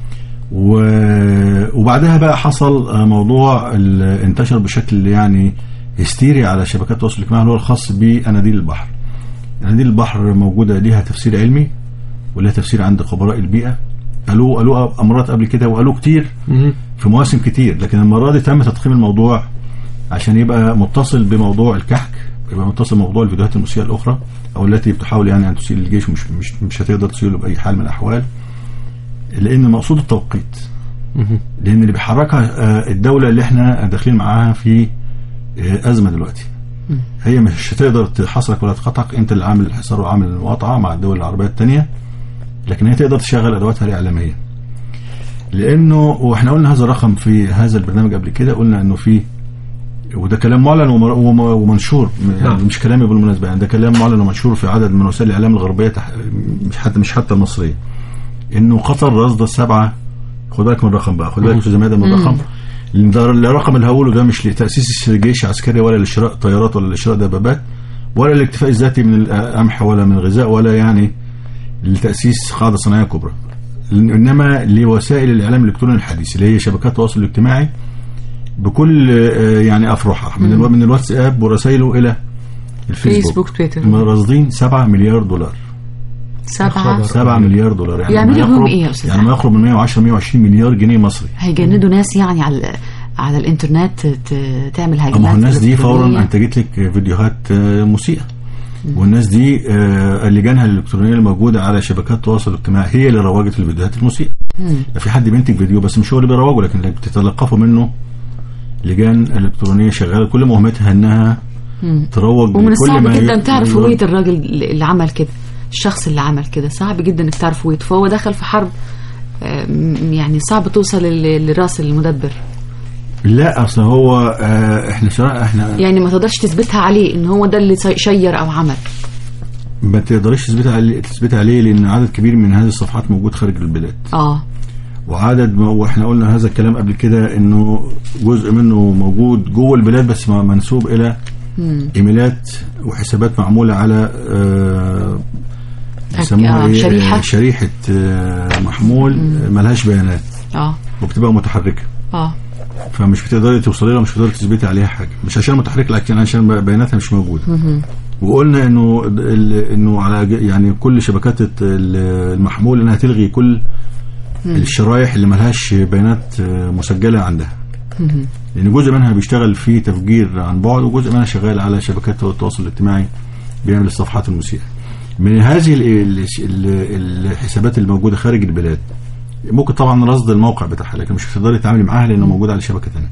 وبعدها بقى حصل موضوع انتشر بشكل يعني هستيري على شبكات التواصل الاجتماعي اللي هو الخاص باناديل البحر. اناديل البحر موجوده ليها تفسير علمي ولها تفسير عند خبراء البيئه، قالوا امراض قبل كده وقالوا كتير في مواسم كتير، لكن المره دي تم تضخيم الموضوع عشان يبقى متصل بموضوع الكحك، يبقى متصل بموضوع الفيديوهات المسيئه الاخرى او التي بتحاول يعني ان تسيء للجيش مش هتقدر تسيء باي حال من الاحوال، لان المقصود التوقيت. لان اللي بيحركها الدوله اللي احنا داخلين معاها في ازمه دلوقتي، هي مش هتقدر تحصرك ولا تقطعك، انت اللي عامل الحصار وعامل المقاطعه مع الدول العربيه الثانيه، لكن هي تقدر تشغل ادواتها الاعلاميه. لانه واحنا قلنا هذا الرقم في هذا البرنامج قبل كده، قلنا انه في، وده كلام معلن ومنشور، يعني مش كلامي بالمناسبه، يعني ده كلام معلن ومنشور في عدد من وسائل الاعلام الغربيه مش حتى المصريه، انه قطر رصد 7. خد بالك من الرقم بقى، خد بالك استاذ مادة من الرقم. الرقم اللي هقوله ده مش لتاسيس جيش عسكري ولا لشراء طيارات ولا لشراء دبابات ولا الاكتفاء الذاتي من القمح ولا من الغذاء ولا يعني لتاسيس قاعده صناعيه كبرى، انما لوسائل الاعلام الالكتروني الحديث اللي هي شبكات التواصل الاجتماعي بكل يعني افرحها، من الواتساب ورسائله الى الفيسبوك تويتر، راصدين 7 مليار دولار. 7 مليار دولار، يعني ما يقرب ايه يعني ما يقرب من 120 مليار جنيه مصري. هيجندوا ناس يعني على الانترنت تعمل هجمات. اما الناس دي فورا انتجت لك فيديوهات مسيئه، والناس دي اللجان الالكترونيه الموجوده على شبكات التواصل الاجتماعي هي اللي روجت الفيديوهات المسيئه. في حد بينتج فيديو بس مش هو اللي بيروجه، لكن اللي بتتلقفوا منه لجان الكترونيه شغاله كل مهمتها انها تروج. ومن الصعب جدا تعرف هويه الراجل اللي عمل كده، الشخص اللي عمل كده صعب جدا انك تعرف هويته، فهو دخل في حرب يعني صعب توصل لراس المدبر. لا اصل هو احنا يعني ما تقدرش تثبتها عليه ان هو ده اللي شير او عمل، ما تقدرش تثبتها عليه لان عدد كبير من هذه الصفحات موجود خارج البلاد. وعدد واحنا قلنا هذا الكلام قبل كده انه جزء منه موجود جوه البلاد بس منسوب الى ايميلات وحسابات معموله على يسموها شريحه محمول ملهاش بيانات وبتبقى متحركه. فمش بتقدري توصلي لها، مش بتقدري تثبتي عليها حاجه، مش عشان متحرك لكن عشان بياناتها مش موجوده. وقلنا انه على يعني كل شبكات المحمول انها تلغي كل الشرايح اللي ملهاش بيانات مسجله عندها، لان جزء منها بيشتغل في تفجير عن بعد، وجزء منها شغال على شبكات التواصل الاجتماعي بيعمل الصفحات المسيئه. من هذه الحسابات الموجوده خارج البلاد ممكن طبعا رصد الموقع بتاعها، لكن مش هتقدري تتعاملي معاها لانه موجود على شبكه ثانيه.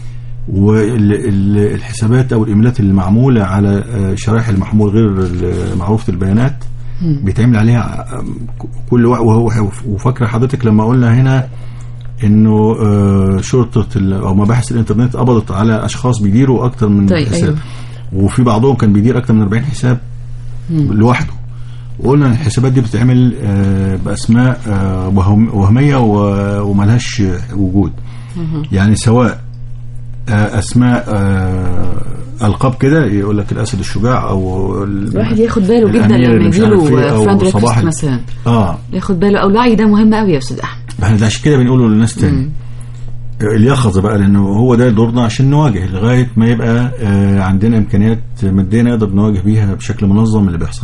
والحسابات او الايميلات اللي معموله على شرائح المحمول غير معروفه البيانات بيتعمل عليها كل وفاكره حضرتك لما قلنا هنا انه شرطه او مباحث الانترنت قبضت على اشخاص بيديروا اكتر من حساب. أيوه. وفي بعضهم كان بيدير اكتر من 40 حساب لوحده. وقلنا ان الحسابات دي بتتعمل باسماء وهميه وملهاش وجود. يعني سواء اسماء القاب كده يقول لك الاسد الشجاع او الواحد ياخد باله جدا لما يجيله فراد ريكوست مثلا ياخد باله. او الوعي ده مهم قوي يا استاذ احمد. احنا ده عشان كده بنقوله للناس تاني اليقظه بقى، لانه هو ده دورنا عشان نواجه لغايه ما يبقى عندنا امكانيات ماديه نقدر نواجه بيها بشكل منظم اللي بيحصل.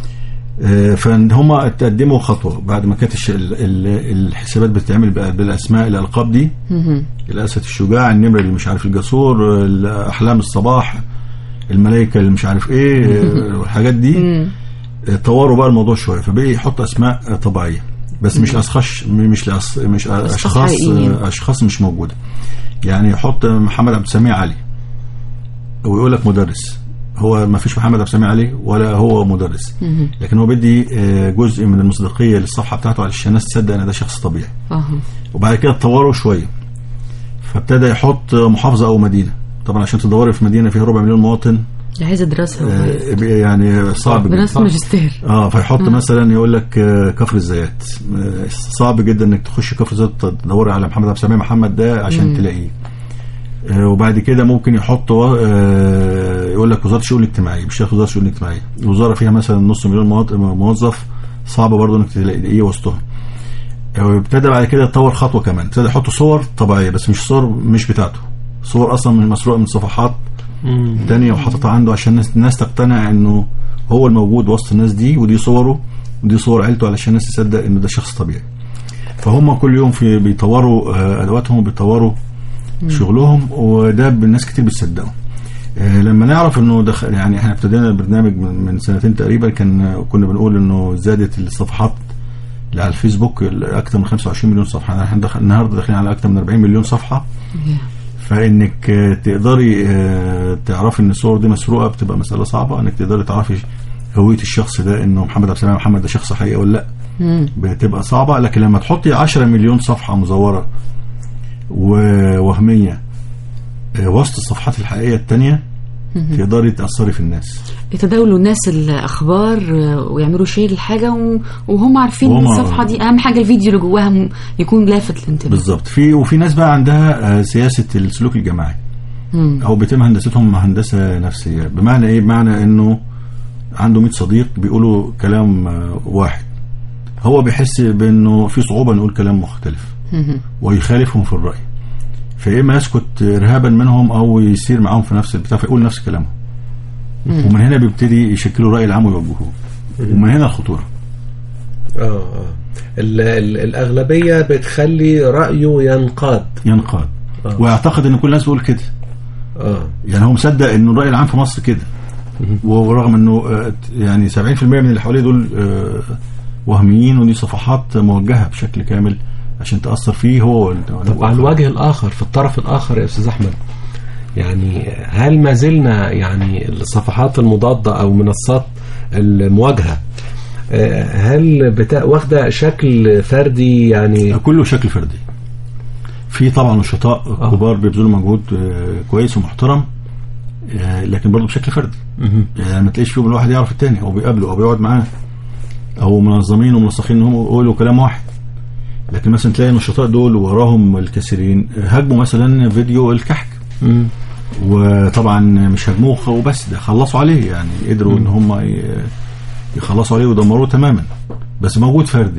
فهم تقدموا خطوه بعد ما كانت الحسابات بتتعمل بالاسماء الالقاب دي، الاسد الشجاع، النمر اللي مش عارف الجسور، احلام الصباح، الملائكه اللي مش عارف ايه والحاجات دي. طوروا بقى الموضوع شويه فبقي يحط اسماء طبيعيه بس مش اشخاص مش موجوده. يعني يحط محمد عبد السميع علي ويقول لك مدرس، هو ما فيش محمد عبد السميع علي ولا هو مدرس، لكن هو بدي جزء من المصداقيه للصفحه بتاعته علشان الناس تصدق ان ده شخص طبيعي. وبعد كده اتطوروا شويه فابتدى يحط محافظه او مدينه. طبعا عشان تدوري في مدينه فيها 4 مليون مواطن عايز ادرسها يعني صعب جدا. دراسه ماجستير فيحط مثلا يقول لك كفر الزيات، صعب جدا انك تخش كفر الزيات تدوري على محمد عبد السميع محمد ده عشان تلاقيه. وبعد كده ممكن يحط يقول لك وزاره الشؤون الاجتماعيه، مش وزاره الشؤون الاجتماعيه، وزاره فيها مثلا نص مليون موظف، صعب برضه انك تلاقي ايه وسطهم. وابتدى بعد كده يتطور خطوه كمان، ابتدى يحط صور طبيعيه بس مش صور مش بتاعته، صور اصلا من مسروقه من صفحات تانية وحطتها عنده عشان الناس تقتنع انه هو الموجود وسط الناس دي، ودي صوره ودي صور عيلته علشان الناس تصدق انه ده شخص طبيعي. فهم كل يوم بيطوروا ادواتهم وبيطوروا شغلهم، وده الناس كتير بتصدقه. لما نعرف انه يعني احنا ابتدينا البرنامج من سنتين تقريبا، كنا بنقول انه زادت الصفحات اللي على الفيسبوك اكثر من 25 مليون صفحه. احنا النهارده داخلين على اكثر من 40 مليون صفحه. فانك تقدري تعرفي ان الصور دي مسروقه بتبقى مساله صعبه. انك تقدري تعرفي هويه الشخص ده انه محمد عبد السلام محمد ده شخص حقيقي ولا لا بتبقى صعبه. لكن لما تحطي 10 مليون صفحه مزوره ووهميه وسط الصفحات الحقيقيه التانية تقدري تأثري في الناس، يتداولوا الناس الأخبار ويعملوا شير الحاجة وهم عارفين ان الصفحة دي أهم حاجة الفيديو اللي جواها يكون لافت للانتباه. بالظبط. وفي ناس بقى عندها سياسة السلوك الجماعي أو بيتم هندستهم هندسة نفسية. بمعنى إيه؟ بمعنى إنه عنده 100 صديق بيقولوا كلام واحد، هو بيحس بإنه في صعوبة نقول كلام مختلف ويخالفهم في الرأي، فإما يسكت إرهابا منهم أو يسير معهم في نفس البتاع فيقول نفس كلامه. ومن هنا بيبتدي يشكلوا الرأي العام ويوجهوه، ومن هنا الخطورة. الأغلبية بتخلي رأيه ينقاد. ويعتقد إن كل الناس بيقول كده. يعني هو مصدق إنه الرأي العام في مصر كده، ورغم إنه يعني 70% من اللي حواليه دول وهميين، ودي صفحات موجهة بشكل كامل عشان تأثر فيه هو. طب على الوجه الآخر، في الطرف الآخر يا أستاذ أحمد، يعني هل ما زلنا يعني الصفحات المضادة أو منصات المواجهة هل واخدة شكل فردي؟ يعني كله شكل فردي. في طبعا نشطاء كبار بيبذلوا مجهود كويس ومحترم، لكن برضه بشكل فردي. يعني ما تلاقيش فيهم الواحد يعرف التاني أو بيقابله أو بيقعد معاه، أو منظمين ومنسقين إنهم يقولوا كلام واحد. لكن مثلا تلاقي النشطاء دول وراهم الكثيرين هاجموا مثلا فيديو الكحك، وطبعا مش هاجموه وبس، ده خلصوا عليه، يعني قدروا ان هم يخلصوا عليه ودمروه تماما، بس موجود فردي.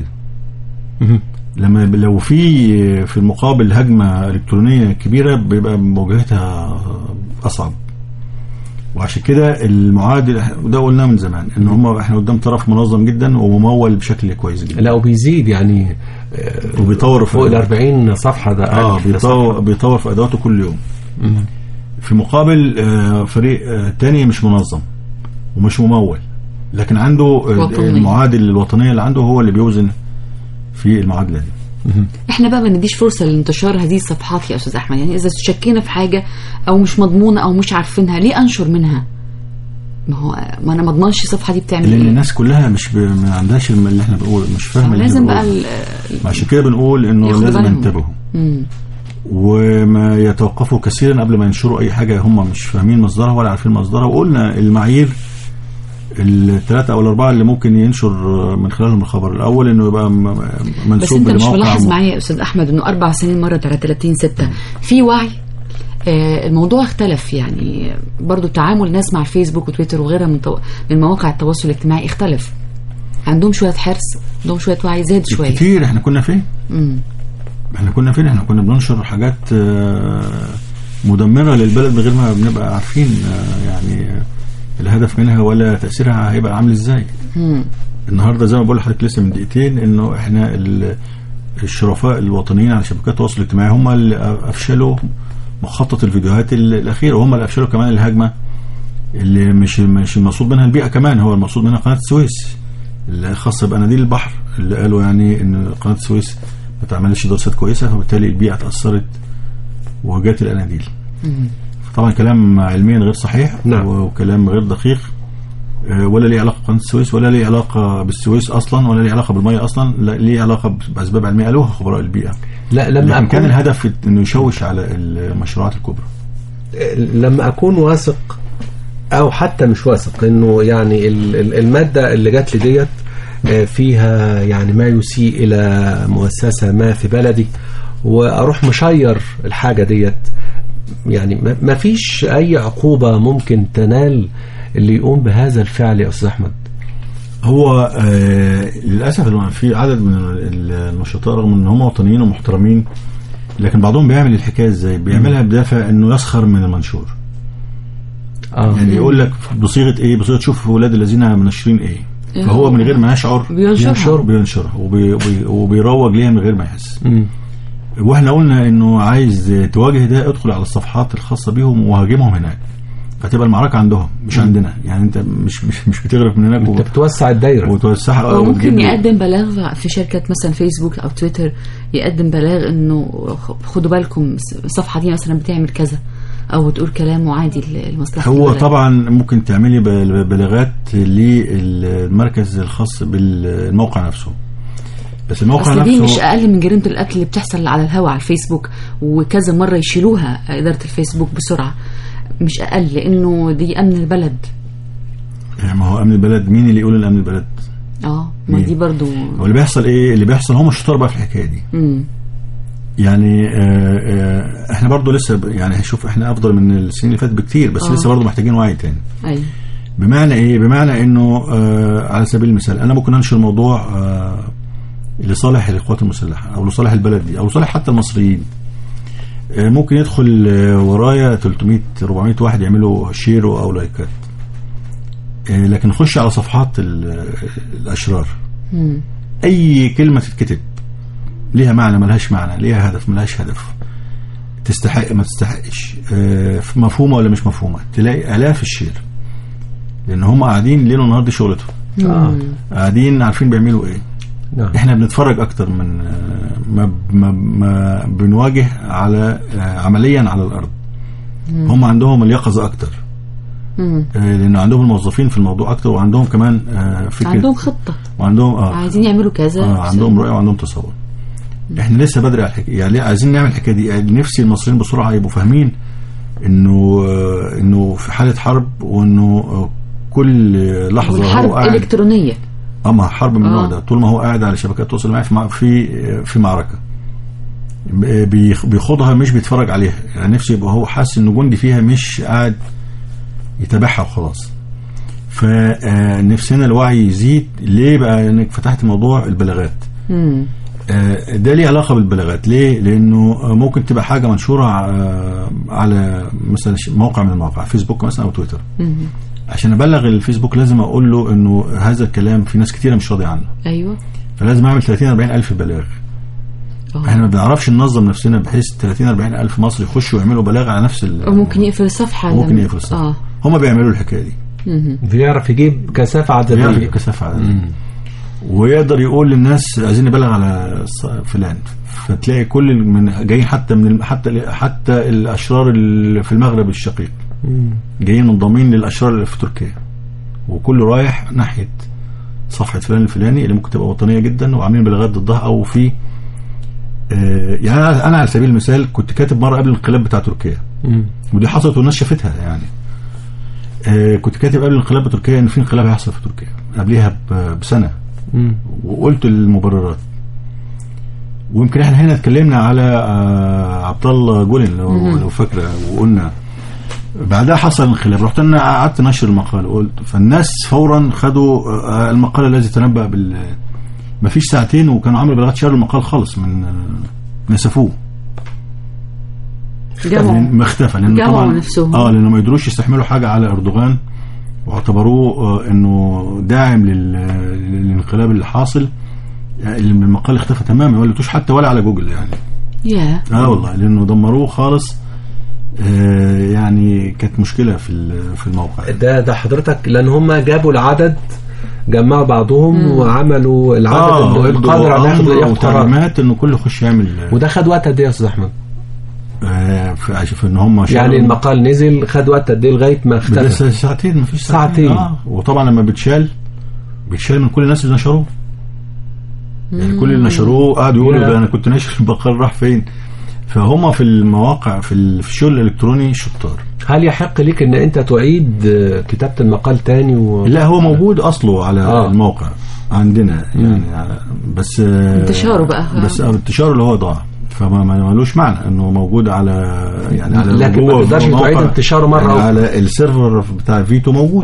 لو في المقابل هجمة إلكترونية كبيرة بيبقى مواجهتها أصعب. وعشان كده المعادل وده قلناه من زمان ان احنا قدام طرف منظم جدا وممول بشكل كويس جدا. لا وبيزيد يعني وبيطور فوق ال 40 صفحة ده. بيطور في ادواته كل يوم. في مقابل فريق تاني مش منظم ومش ممول لكن عنده وطنية. المعادل الوطنية اللي عنده هو اللي بيوزن في المعادلة دي. احنا بقى ما نديش فرصة لانتشار هذه الصفحات يا أستاذ أحمد. يعني إذا شكينا في حاجة أو مش مضمونة أو مش عارفينها، ليه أنشر منها؟ ما أنا مضمنش الصفحة دي بتعمل لأن إيه. الناس كلها ما عندهاش اللي احنا بنقول، مش فاهمة اللي لازم احنا بقى بنقول. عشان كده بنقول إنه لازم ينتبهوا وما يتوقفوا كثيرا قبل ما ينشروا أي حاجة هم مش فاهمين مصدرها ولا عارفين مصدرها. وقلنا المعايير الثلاثة أو الأربعة اللي ممكن ينشر من خلالهم الخبر. الأول إنه يبقى منسوب بس أنت مش لموقع ملاحظ معايا يا أستاذ أحمد إنه 4 سنين مرت على 30/6 في وعي؟ الموضوع اختلف. يعني برضو تعامل الناس مع الفيسبوك وتويتر وغيرها من مواقع التواصل الاجتماعي اختلف. عندهم شوية حرص، عندهم شوية وعي زاد شوية كتير. احنا كنا فين؟ احنا كنا بننشر حاجات مدمرة للبلد من غير ما بنبقى عارفين يعني الهدف منها ولا تأثيرها هيبقى عامل ازاي. النهاردة زي ما بقول لحضرتك لسه من دقيقتين انه احنا الشرفاء الوطنيين على شبكات التواصل الاجتماعي هم اللي افشلوا مخطط الفيديوهات الأخيرة، وهم اللي افشلوا كمان الهجمة اللي مش المقصود منها البيئة، كمان هو المقصود منها قناة السويس اللي خاصة بأناديل البحر، اللي قالوا يعني ان قناة السويس ما تعملش دراسات كويسة فبالتالي البيئة تأثرت وجات الأناديل. طبعا كلام علميا غير صحيح. نعم. وكلام غير دقيق، ولا ليه علاقة بقناة السويس ولا ليه علاقة بالسويس أصلا ولا ليه علاقة بالمية أصلا، لا ليه علاقة بأسباب علمية قالوها خبراء البيئة. لا لما كان الهدف إنه يشوش على المشروعات الكبرى. لما أكون واثق أو حتى مش واثق إنه يعني المادة اللي جات لي ديت فيها يعني ما يسيء إلى مؤسسة ما في بلدي وأروح مشير الحاجة ديت، يعني ما فيش أي عقوبة ممكن تنال اللي يقوم بهذا الفعل يا أستاذ أحمد؟ هو للأسف في عدد من النشطاء رغم ان هم وطنيين ومحترمين لكن بعضهم بيعمل الحكاية ازاي؟ بيعملها بدافع انه يسخر من المنشور. يعني يقول لك بصيغة ايه؟ بصيغة شوف ولاد الذين منشرين ايه، فهو من غير ما يشعر بينشرها وبيروج ليها من غير ما يحس. واحنا قلنا انه عايز تواجه ده ادخل على الصفحات الخاصة بيهم وهاجمهم هناك، فتبقى المعركة عندهم مش عندنا. يعني انت مش بتغرف من هناك، انت بتوسع الدايرة وتوسعها. وممكن يقدم بلاغ في شركة مثلا فيسبوك او تويتر، يقدم بلاغ انه خدوا بالكم الصفحة دي مثلا بتعمل كذا او بتقول كلام معادي لمصلحة هو البلد. طبعا ممكن تعملي بلاغات للمركز الخاص بالموقع نفسه، بس الموقع نفسه دي مش اقل من جريمة القتل اللي بتحصل على الهواء على الفيسبوك، وكذا مرة يشيلوها إدارة الفيسبوك بسرعة. مش اقل لانه دي امن البلد. ما هو امن البلد، مين اللي يقول الامن البلد؟ ما دي برضو واللي بيحصل ايه؟ اللي بيحصل هم الشطار بقى في الحكايه دي. يعني احنا برضو لسه يعني شوف احنا افضل من السنين اللي فاتت بكتير، بس لسه برضو محتاجين وعي تاني. ايوه. بمعنى ايه؟ بمعنى انه على سبيل المثال انا ممكن انشر موضوع لصالح القوات المسلحه او لصالح البلد دي او لصالح حتى المصريين. ممكن يدخل ورايا 300-400 واحد يعملوا شير او لايكات، لكن خش على صفحات الاشرار اي كلمه تتكتب ليها معنى ملهاش معنى، ليها هدف ملهاش هدف، تستحق ما تستحقش، مفهومه ولا مش مفهومه، تلاقي الاف الشير، لان هم قاعدين ليل ونهار دي شغلتهم. قاعدين عارفين بيعملوا ايه. احنا بنتفرج اكتر من ما بنواجه على عمليا على الارض. هم عندهم اليقظه اكتر، لان عندهم الموظفين في الموضوع اكتر، وعندهم كمان فكره، عندهم خطه، وعندهم عايزين يعملوا كذا، عندهم رؤيه وعندهم تصور. احنا لسه بدري على الحكايه، يعني عايزين نعمل الحكايه دي. يعني نفسي المصريين بسرعه يبقوا فاهمين انه في حاله حرب، وانه كل لحظه حرب الكترونيه. حرب من النوع ده. طول ما هو قاعد على شبكات التواصل معي في معركة بيخوضها، مش بيتفرج عليها. يعني نفسي يبقى هو حاسس انه جندي فيها، مش قاعد يتابعها وخلاص. فنفسنا الوعي يزيد. ليه بقى؟ انك فتحت موضوع البلاغات. ده ليه علاقة بالبلاغات. ليه؟ لانه ممكن تبقى حاجة منشورة على مثلا موقع من المواقع، فيسبوك مثلا او تويتر. عشان ابلغ الفيسبوك لازم اقول له انه هذا الكلام في ناس كتيره مش راضيه عنه. ايوه. فلازم اعمل 30-40 الف بلاغ. احنا ما بنعرفش ننظم نفسنا بحيث 30-40 الف مصري يخشوا ويعملوا بلاغ على نفس وممكن يقفل الصفحه. ممكن يقفل الصفحه. هم بيعملوا الحكايه دي. بيعرف يجيب كثافة عددية. ويقدر يقول للناس عايزين نبلغ على فلان، فتلاقي كل من جايين حتى الاشرار اللي في المغرب الشقيق جايين منضمين للاشرار اللي في تركيا، وكله رايح ناحيه صفحه فلان الفلاني اللي ممكن تبقى وطنيه جدا وعاملين بلاغات ضدها. او في يعني انا على سبيل المثال كنت كاتب مره قبل الانقلاب بتاع تركيا، ودي حصلت والناس شافتها يعني. كنت كاتب قبل الانقلاب بتركيا ان في انقلاب هيحصل في تركيا قبلها بسنه، وقلت المبررات. ويمكن احنا هنا اتكلمنا على عبد الله جولن لو فاكره، وقلنا بعدها حصل الانقلاب. رحت انا قعدت نشر المقال قلت، فالناس فورا خدوا المقال الذي تنبأ ما فيش ساعتين وكانوا عملوا بلغات شر المقال خالص، من نسفوه اختفى لانه طبعا لانه ما يقدروش يستحملوا حاجه على اردوغان، واعتبروه انه داعم للانقلاب اللي حاصل. اللي من المقال اختفى تماما، ما قلتوش حتى ولا على جوجل يعني. والله لانه دمروه خالص. يعني كانت مشكله في الموقع ده حضرتك، لان هم جابوا العدد، جمعوا بعضهم وعملوا العدد القادر على ياخد تعليمات انه كله يخش يعمل. وده خد وقت قد ايه يا استاذ احمد؟ في ان هم يعني المقال نزل خد وقت قد ايه لغايه ما اختفى؟ ساعتين، ما فيش ساعتين. وطبعا لما بيتشال من كل الناس اللي نشروه، يعني كل اللي نشروه قعدوا يقولوا ده انا كنت ناشر المقال راح فين. فهم في المواقع في الشغل الالكتروني شطار. هل يحق ليك ان انت تعيد كتابة المقال تاني لا، هو موجود اصله على الموقع عندنا يعني، بس انتشاره بقى، بس انتشاره اللي هو ضاع، فما ملوش معنى انه موجود على يعني على لكن ما تقدرش تعيد انتشاره مره يعني على السيرفر بتاع فيتو موجود.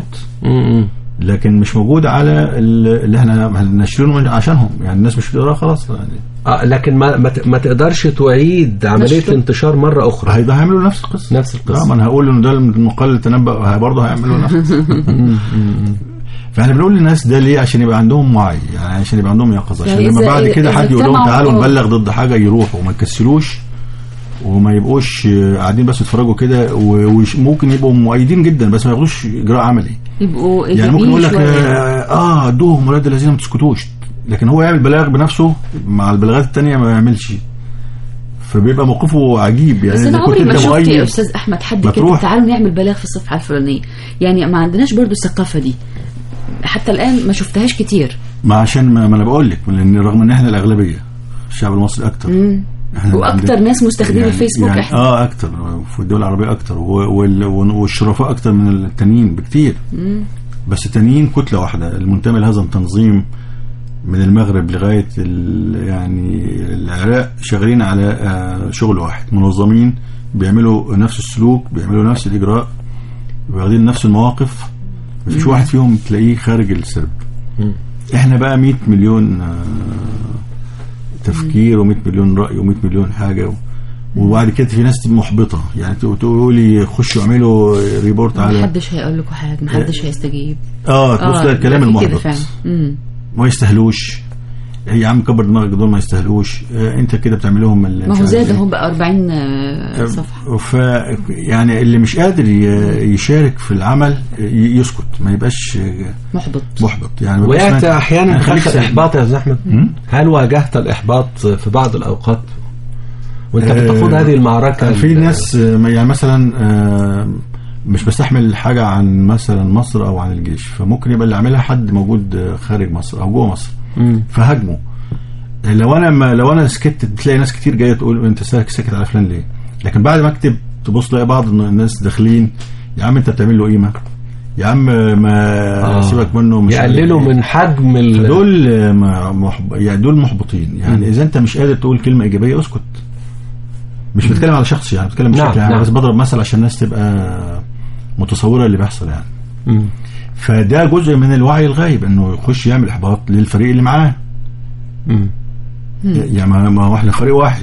لكن مش موجود على اللي احنا ناشرينه عشانهم، يعني الناس مش بتقراه خلاص يعني. لكن ما تقدرش تعيد عمليه الانتشار مره اخرى. هيعملوا نفس القصه. ما انا هقول انه ده المقال اللي تنبأ برضه هيعملوا نفس فاحنا بنقول للناس ده ليه؟ عشان يبقى عندهم وعي، يعني عشان يبقى عندهم يقظه، عشان لما بعد كده حد يقول لهم تعالوا نبلغ ضد حاجه يروحوا وما يكسلوش وما يبقوش قاعدين بس يتفرجوا كده، وممكن يبقوا مؤيدين جدا بس ما ياخدوش اجراء عملي. يبقوا يعني ممكن يقول لك ادوهم ولاد الذين ما تسكتوش، لكن هو يعمل بلاغ بنفسه مع البلاغات التانية ما يعملش، فبيبقى موقفه عجيب. يعني بس انا عمري ما شفت يا استاذ احمد حد كده تعالوا نعمل بلاغ في الصفحه الفلانيه، يعني ما عندناش برضو الثقافه دي حتى الان، ما شفتهاش كتير. ما عشان ما انا بقول لك، لان رغم ان احنا الاغلبيه الشعب المصري اكتر واكتر ناس مستخدمين يعني الفيسبوك يعني احنا اكتر في الدول العربيه اكتر، والشرفاء اكتر من التانيين بكتير. بس التانيين كتله واحده المنتمي لهذا التنظيم من المغرب لغايه يعني العراق، شغالين على شغل واحد، منظمين بيعملوا نفس السلوك، بيعملوا نفس الاجراء، واخدين نفس المواقف. مفيش واحد فيهم تلاقيه خارج السرب. احنا بقى 100 مليون تفكير و100 مليون رأي و100 مليون حاجة وبعد كده في ناس محبطة، يعني تقولي خشوا اعملوا ريبورت على محدش هيقول لكم حاجة، محدش هيستجيب. تبص الكلام المحبط ما يستاهلوش. يا عم كبر دماغك، دول ما يستاهلوش. انت كده بتعملهم ما هو زاد هم بقى 40 صفحة. يعني اللي مش قادر يشارك في العمل يسكت، ما يبقاش محبط يعني. وقعت احيانا خلف احباط يا زحمة. هل واجهت الاحباط في بعض الاوقات وانت بتخوض هذه المعركة؟ في ناس يعني مثلا مش بستحمل حاجة عن مثلا مصر او عن الجيش، فممكن يبقى اللي عاملها حد موجود خارج مصر او جوه مصر فهاجمه. لو انا سكت بتلاقي ناس كتير جايه تقول انت ساكت على فلان ليه؟ لكن بعد ما اكتب تبص تلاقي بعض الناس داخلين يا عم انت بتعمل له قيمه، يا عم ما سيبك منه، مش يقللوا من حجم دول يعني دول محبطين. يعني اذا انت مش قادر تقول كلمه ايجابيه اسكت. مش بتكلم على شخص، يعني بتكلم بشكل عام، بس بضرب مثل عشان الناس تبقى متصوره اللي بيحصل يعني. فده جزء من الوعي الغايب، انه يخش يعمل احباط للفريق اللي معاه. يعني ما هو احنا فريق واحد.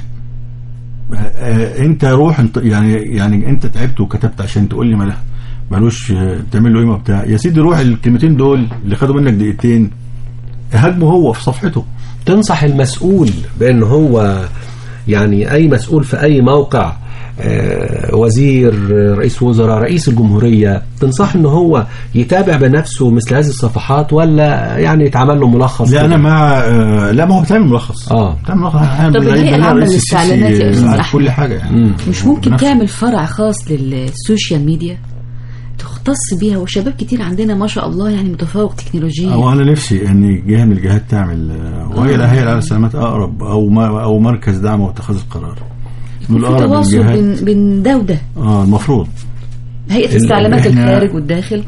انت روح انت يعني انت تعبت وكتبت عشان تقول لي مالوش تعمل له قيمه بتاع، يا سيدي روح الكلمتين دول اللي خدوا منك دقيقتين هاجمه هو في صفحته. تنصح المسؤول بان هو يعني اي مسؤول في اي موقع وزير، رئيس وزراء، رئيس الجمهورية، تنصح ان هو يتابع بنفسه مثل هذه الصفحات ولا يعني يتعمل له ملخص؟ لا انا مع لا، ما هو بتعمل ملخص. بتعمل ملخص. طب الهيئة العامة للاستعلامات يا استاذ احمد كل حاجة يعني مش ممكن تعمل فرع خاص للسوشيال ميديا تختص بيها؟ وشباب كتير عندنا ما شاء الله يعني متفوق تكنولوجيا. وانا نفسي ان جهه من الجهات تعمل، وهي الهيئه العامه للاستعلامات اقرب او مركز دعم واتخاذ القرار. في تواصل بين ده وده. المفروض هيئه الاستعلامات الخارج والداخل.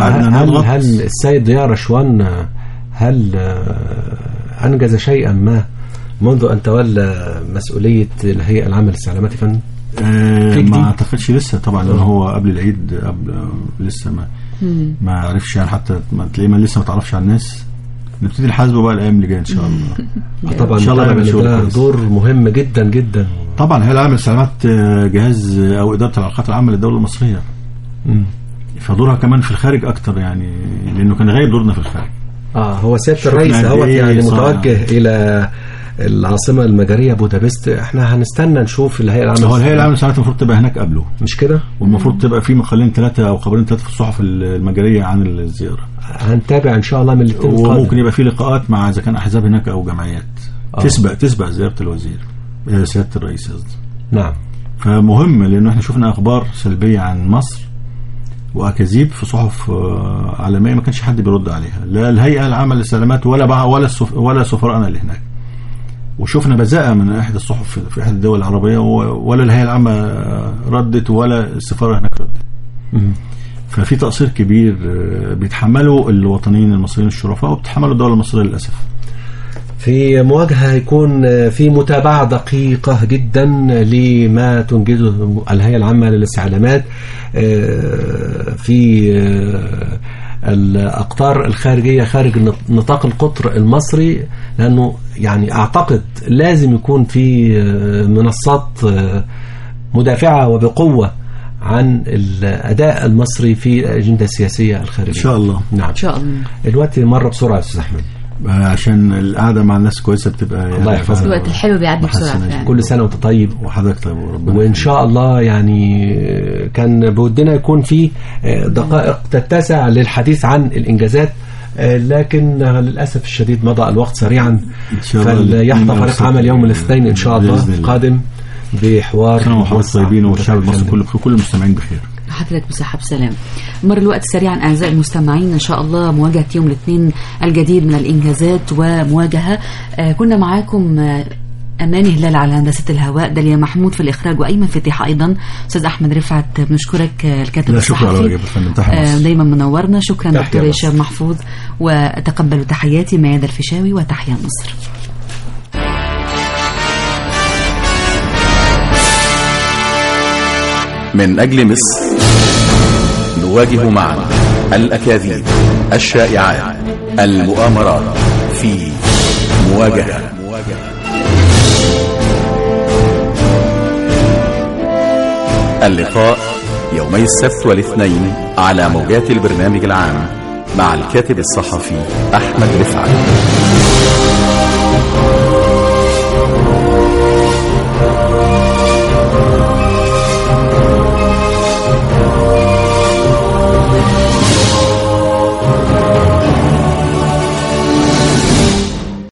هل السيد ضياء رشوان هل انجز شيئا ما منذ ان تولى مسؤوليه الهيئه العامه للاستعلامات يا فندم؟ ما اعتقدش لسه طبعا، لان هو قبل العيد، لسه ما عرفش يعني، حتى ما تلاقيه لسه ما تعرفش على الناس. نبتدي نحاسبه بقى الايام اللي جايه ان شاء الله. طبعا ان شاء الله ده دور مهم جدا جدا. طبعا هي العامه للاستعلامات جهاز او اداره العلاقات العامه للدوله المصريه، فدورها كمان في الخارج اكتر يعني، لانه كان غايب دورنا في الخارج. هو سياده الرئيس هو يعني متوجه الى العاصمه المجريه بودابست. احنا هنستنى نشوف الهيئه العامه. هو الهيئه العامه للاستعلامات المفروض تبقى هناك قبله، مش كده؟ والمفروض تبقى في مقالين 3 او خبرين 3 في الصحف المجريه عن الزياره. هنتابع ان شاء الله من الاثنين. وممكن يبقى في لقاءات مع اذا كان احزاب هناك او جمعيات تسبق زياره الوزير، سياده الرئيس قصدي. نعم. فمهم لانه احنا شفنا اخبار سلبيه عن مصر واكاذيب في صحف عالميه ما كانش حد بيرد عليها، لا الهيئه العامه للاستعلامات ولا سفراءنا اللي هناك. وشفنا بذاءة من احد الصحف في احد الدول العربيه، ولا الهيئه العامه ردت ولا السفاره هناك ردت. ففي تقصير كبير بيتحمله الوطنيين المصريين الشرفاء، وبتحمله الدوله المصريه للاسف. في مواجهة هيكون في متابعة دقيقة جدا لما تنجزه الهيئة العامة للاستعلامات في الأقطار الخارجية خارج نطاق القطر المصري، لأنه يعني أعتقد لازم يكون في منصات مدافعة وبقوة عن الأداء المصري في الأجندة السياسية الخارجية. إن شاء الله. نعم إن شاء الله. الوقت مرة بسرعة يا أستاذ أحمد، عشان القعدة مع الناس كويسة بتبقى الله يحفظك. الوقت الحلو بيعدي بسرعة يعني. كل سنة وانت طيب وحضرتك طيب وإن شاء الله يعني كان بودنا يكون في دقائق تتسع للحديث عن الإنجازات، لكن للأسف الشديد مضى الوقت سريعا. فليحظى فريق عمل يوم الاثنين إن شاء الله القادم بحوار. سنة وحضرتك طيبين والشعب المصري كل المستمعين بخير. حضرتك بصحة بسلام. مر الوقت سريعا أعزائي المستمعين، إن شاء الله مواجهة يوم الاثنين الجديد من الإنجازات ومواجهة. كنا معاكم أماني هلال على هندسة الهواء، داليا محمود في الإخراج، وأيمن فتيح أيضا. أستاذ أحمد رفعت بنشكرك الكاتب الصحفي دايما منورنا. شكرا دكتور هشام محفوظ، وتقبلوا تحياتي ميادة الفيشاوي، وتحيا مصر. من أجل مصر نواجه معا الأكاذيب، الشائعات، المؤامرات في مواجهة. اللقاء يومي السبت والاثنين على موجات البرنامج العام مع الكاتب الصحفي أحمد رفعت.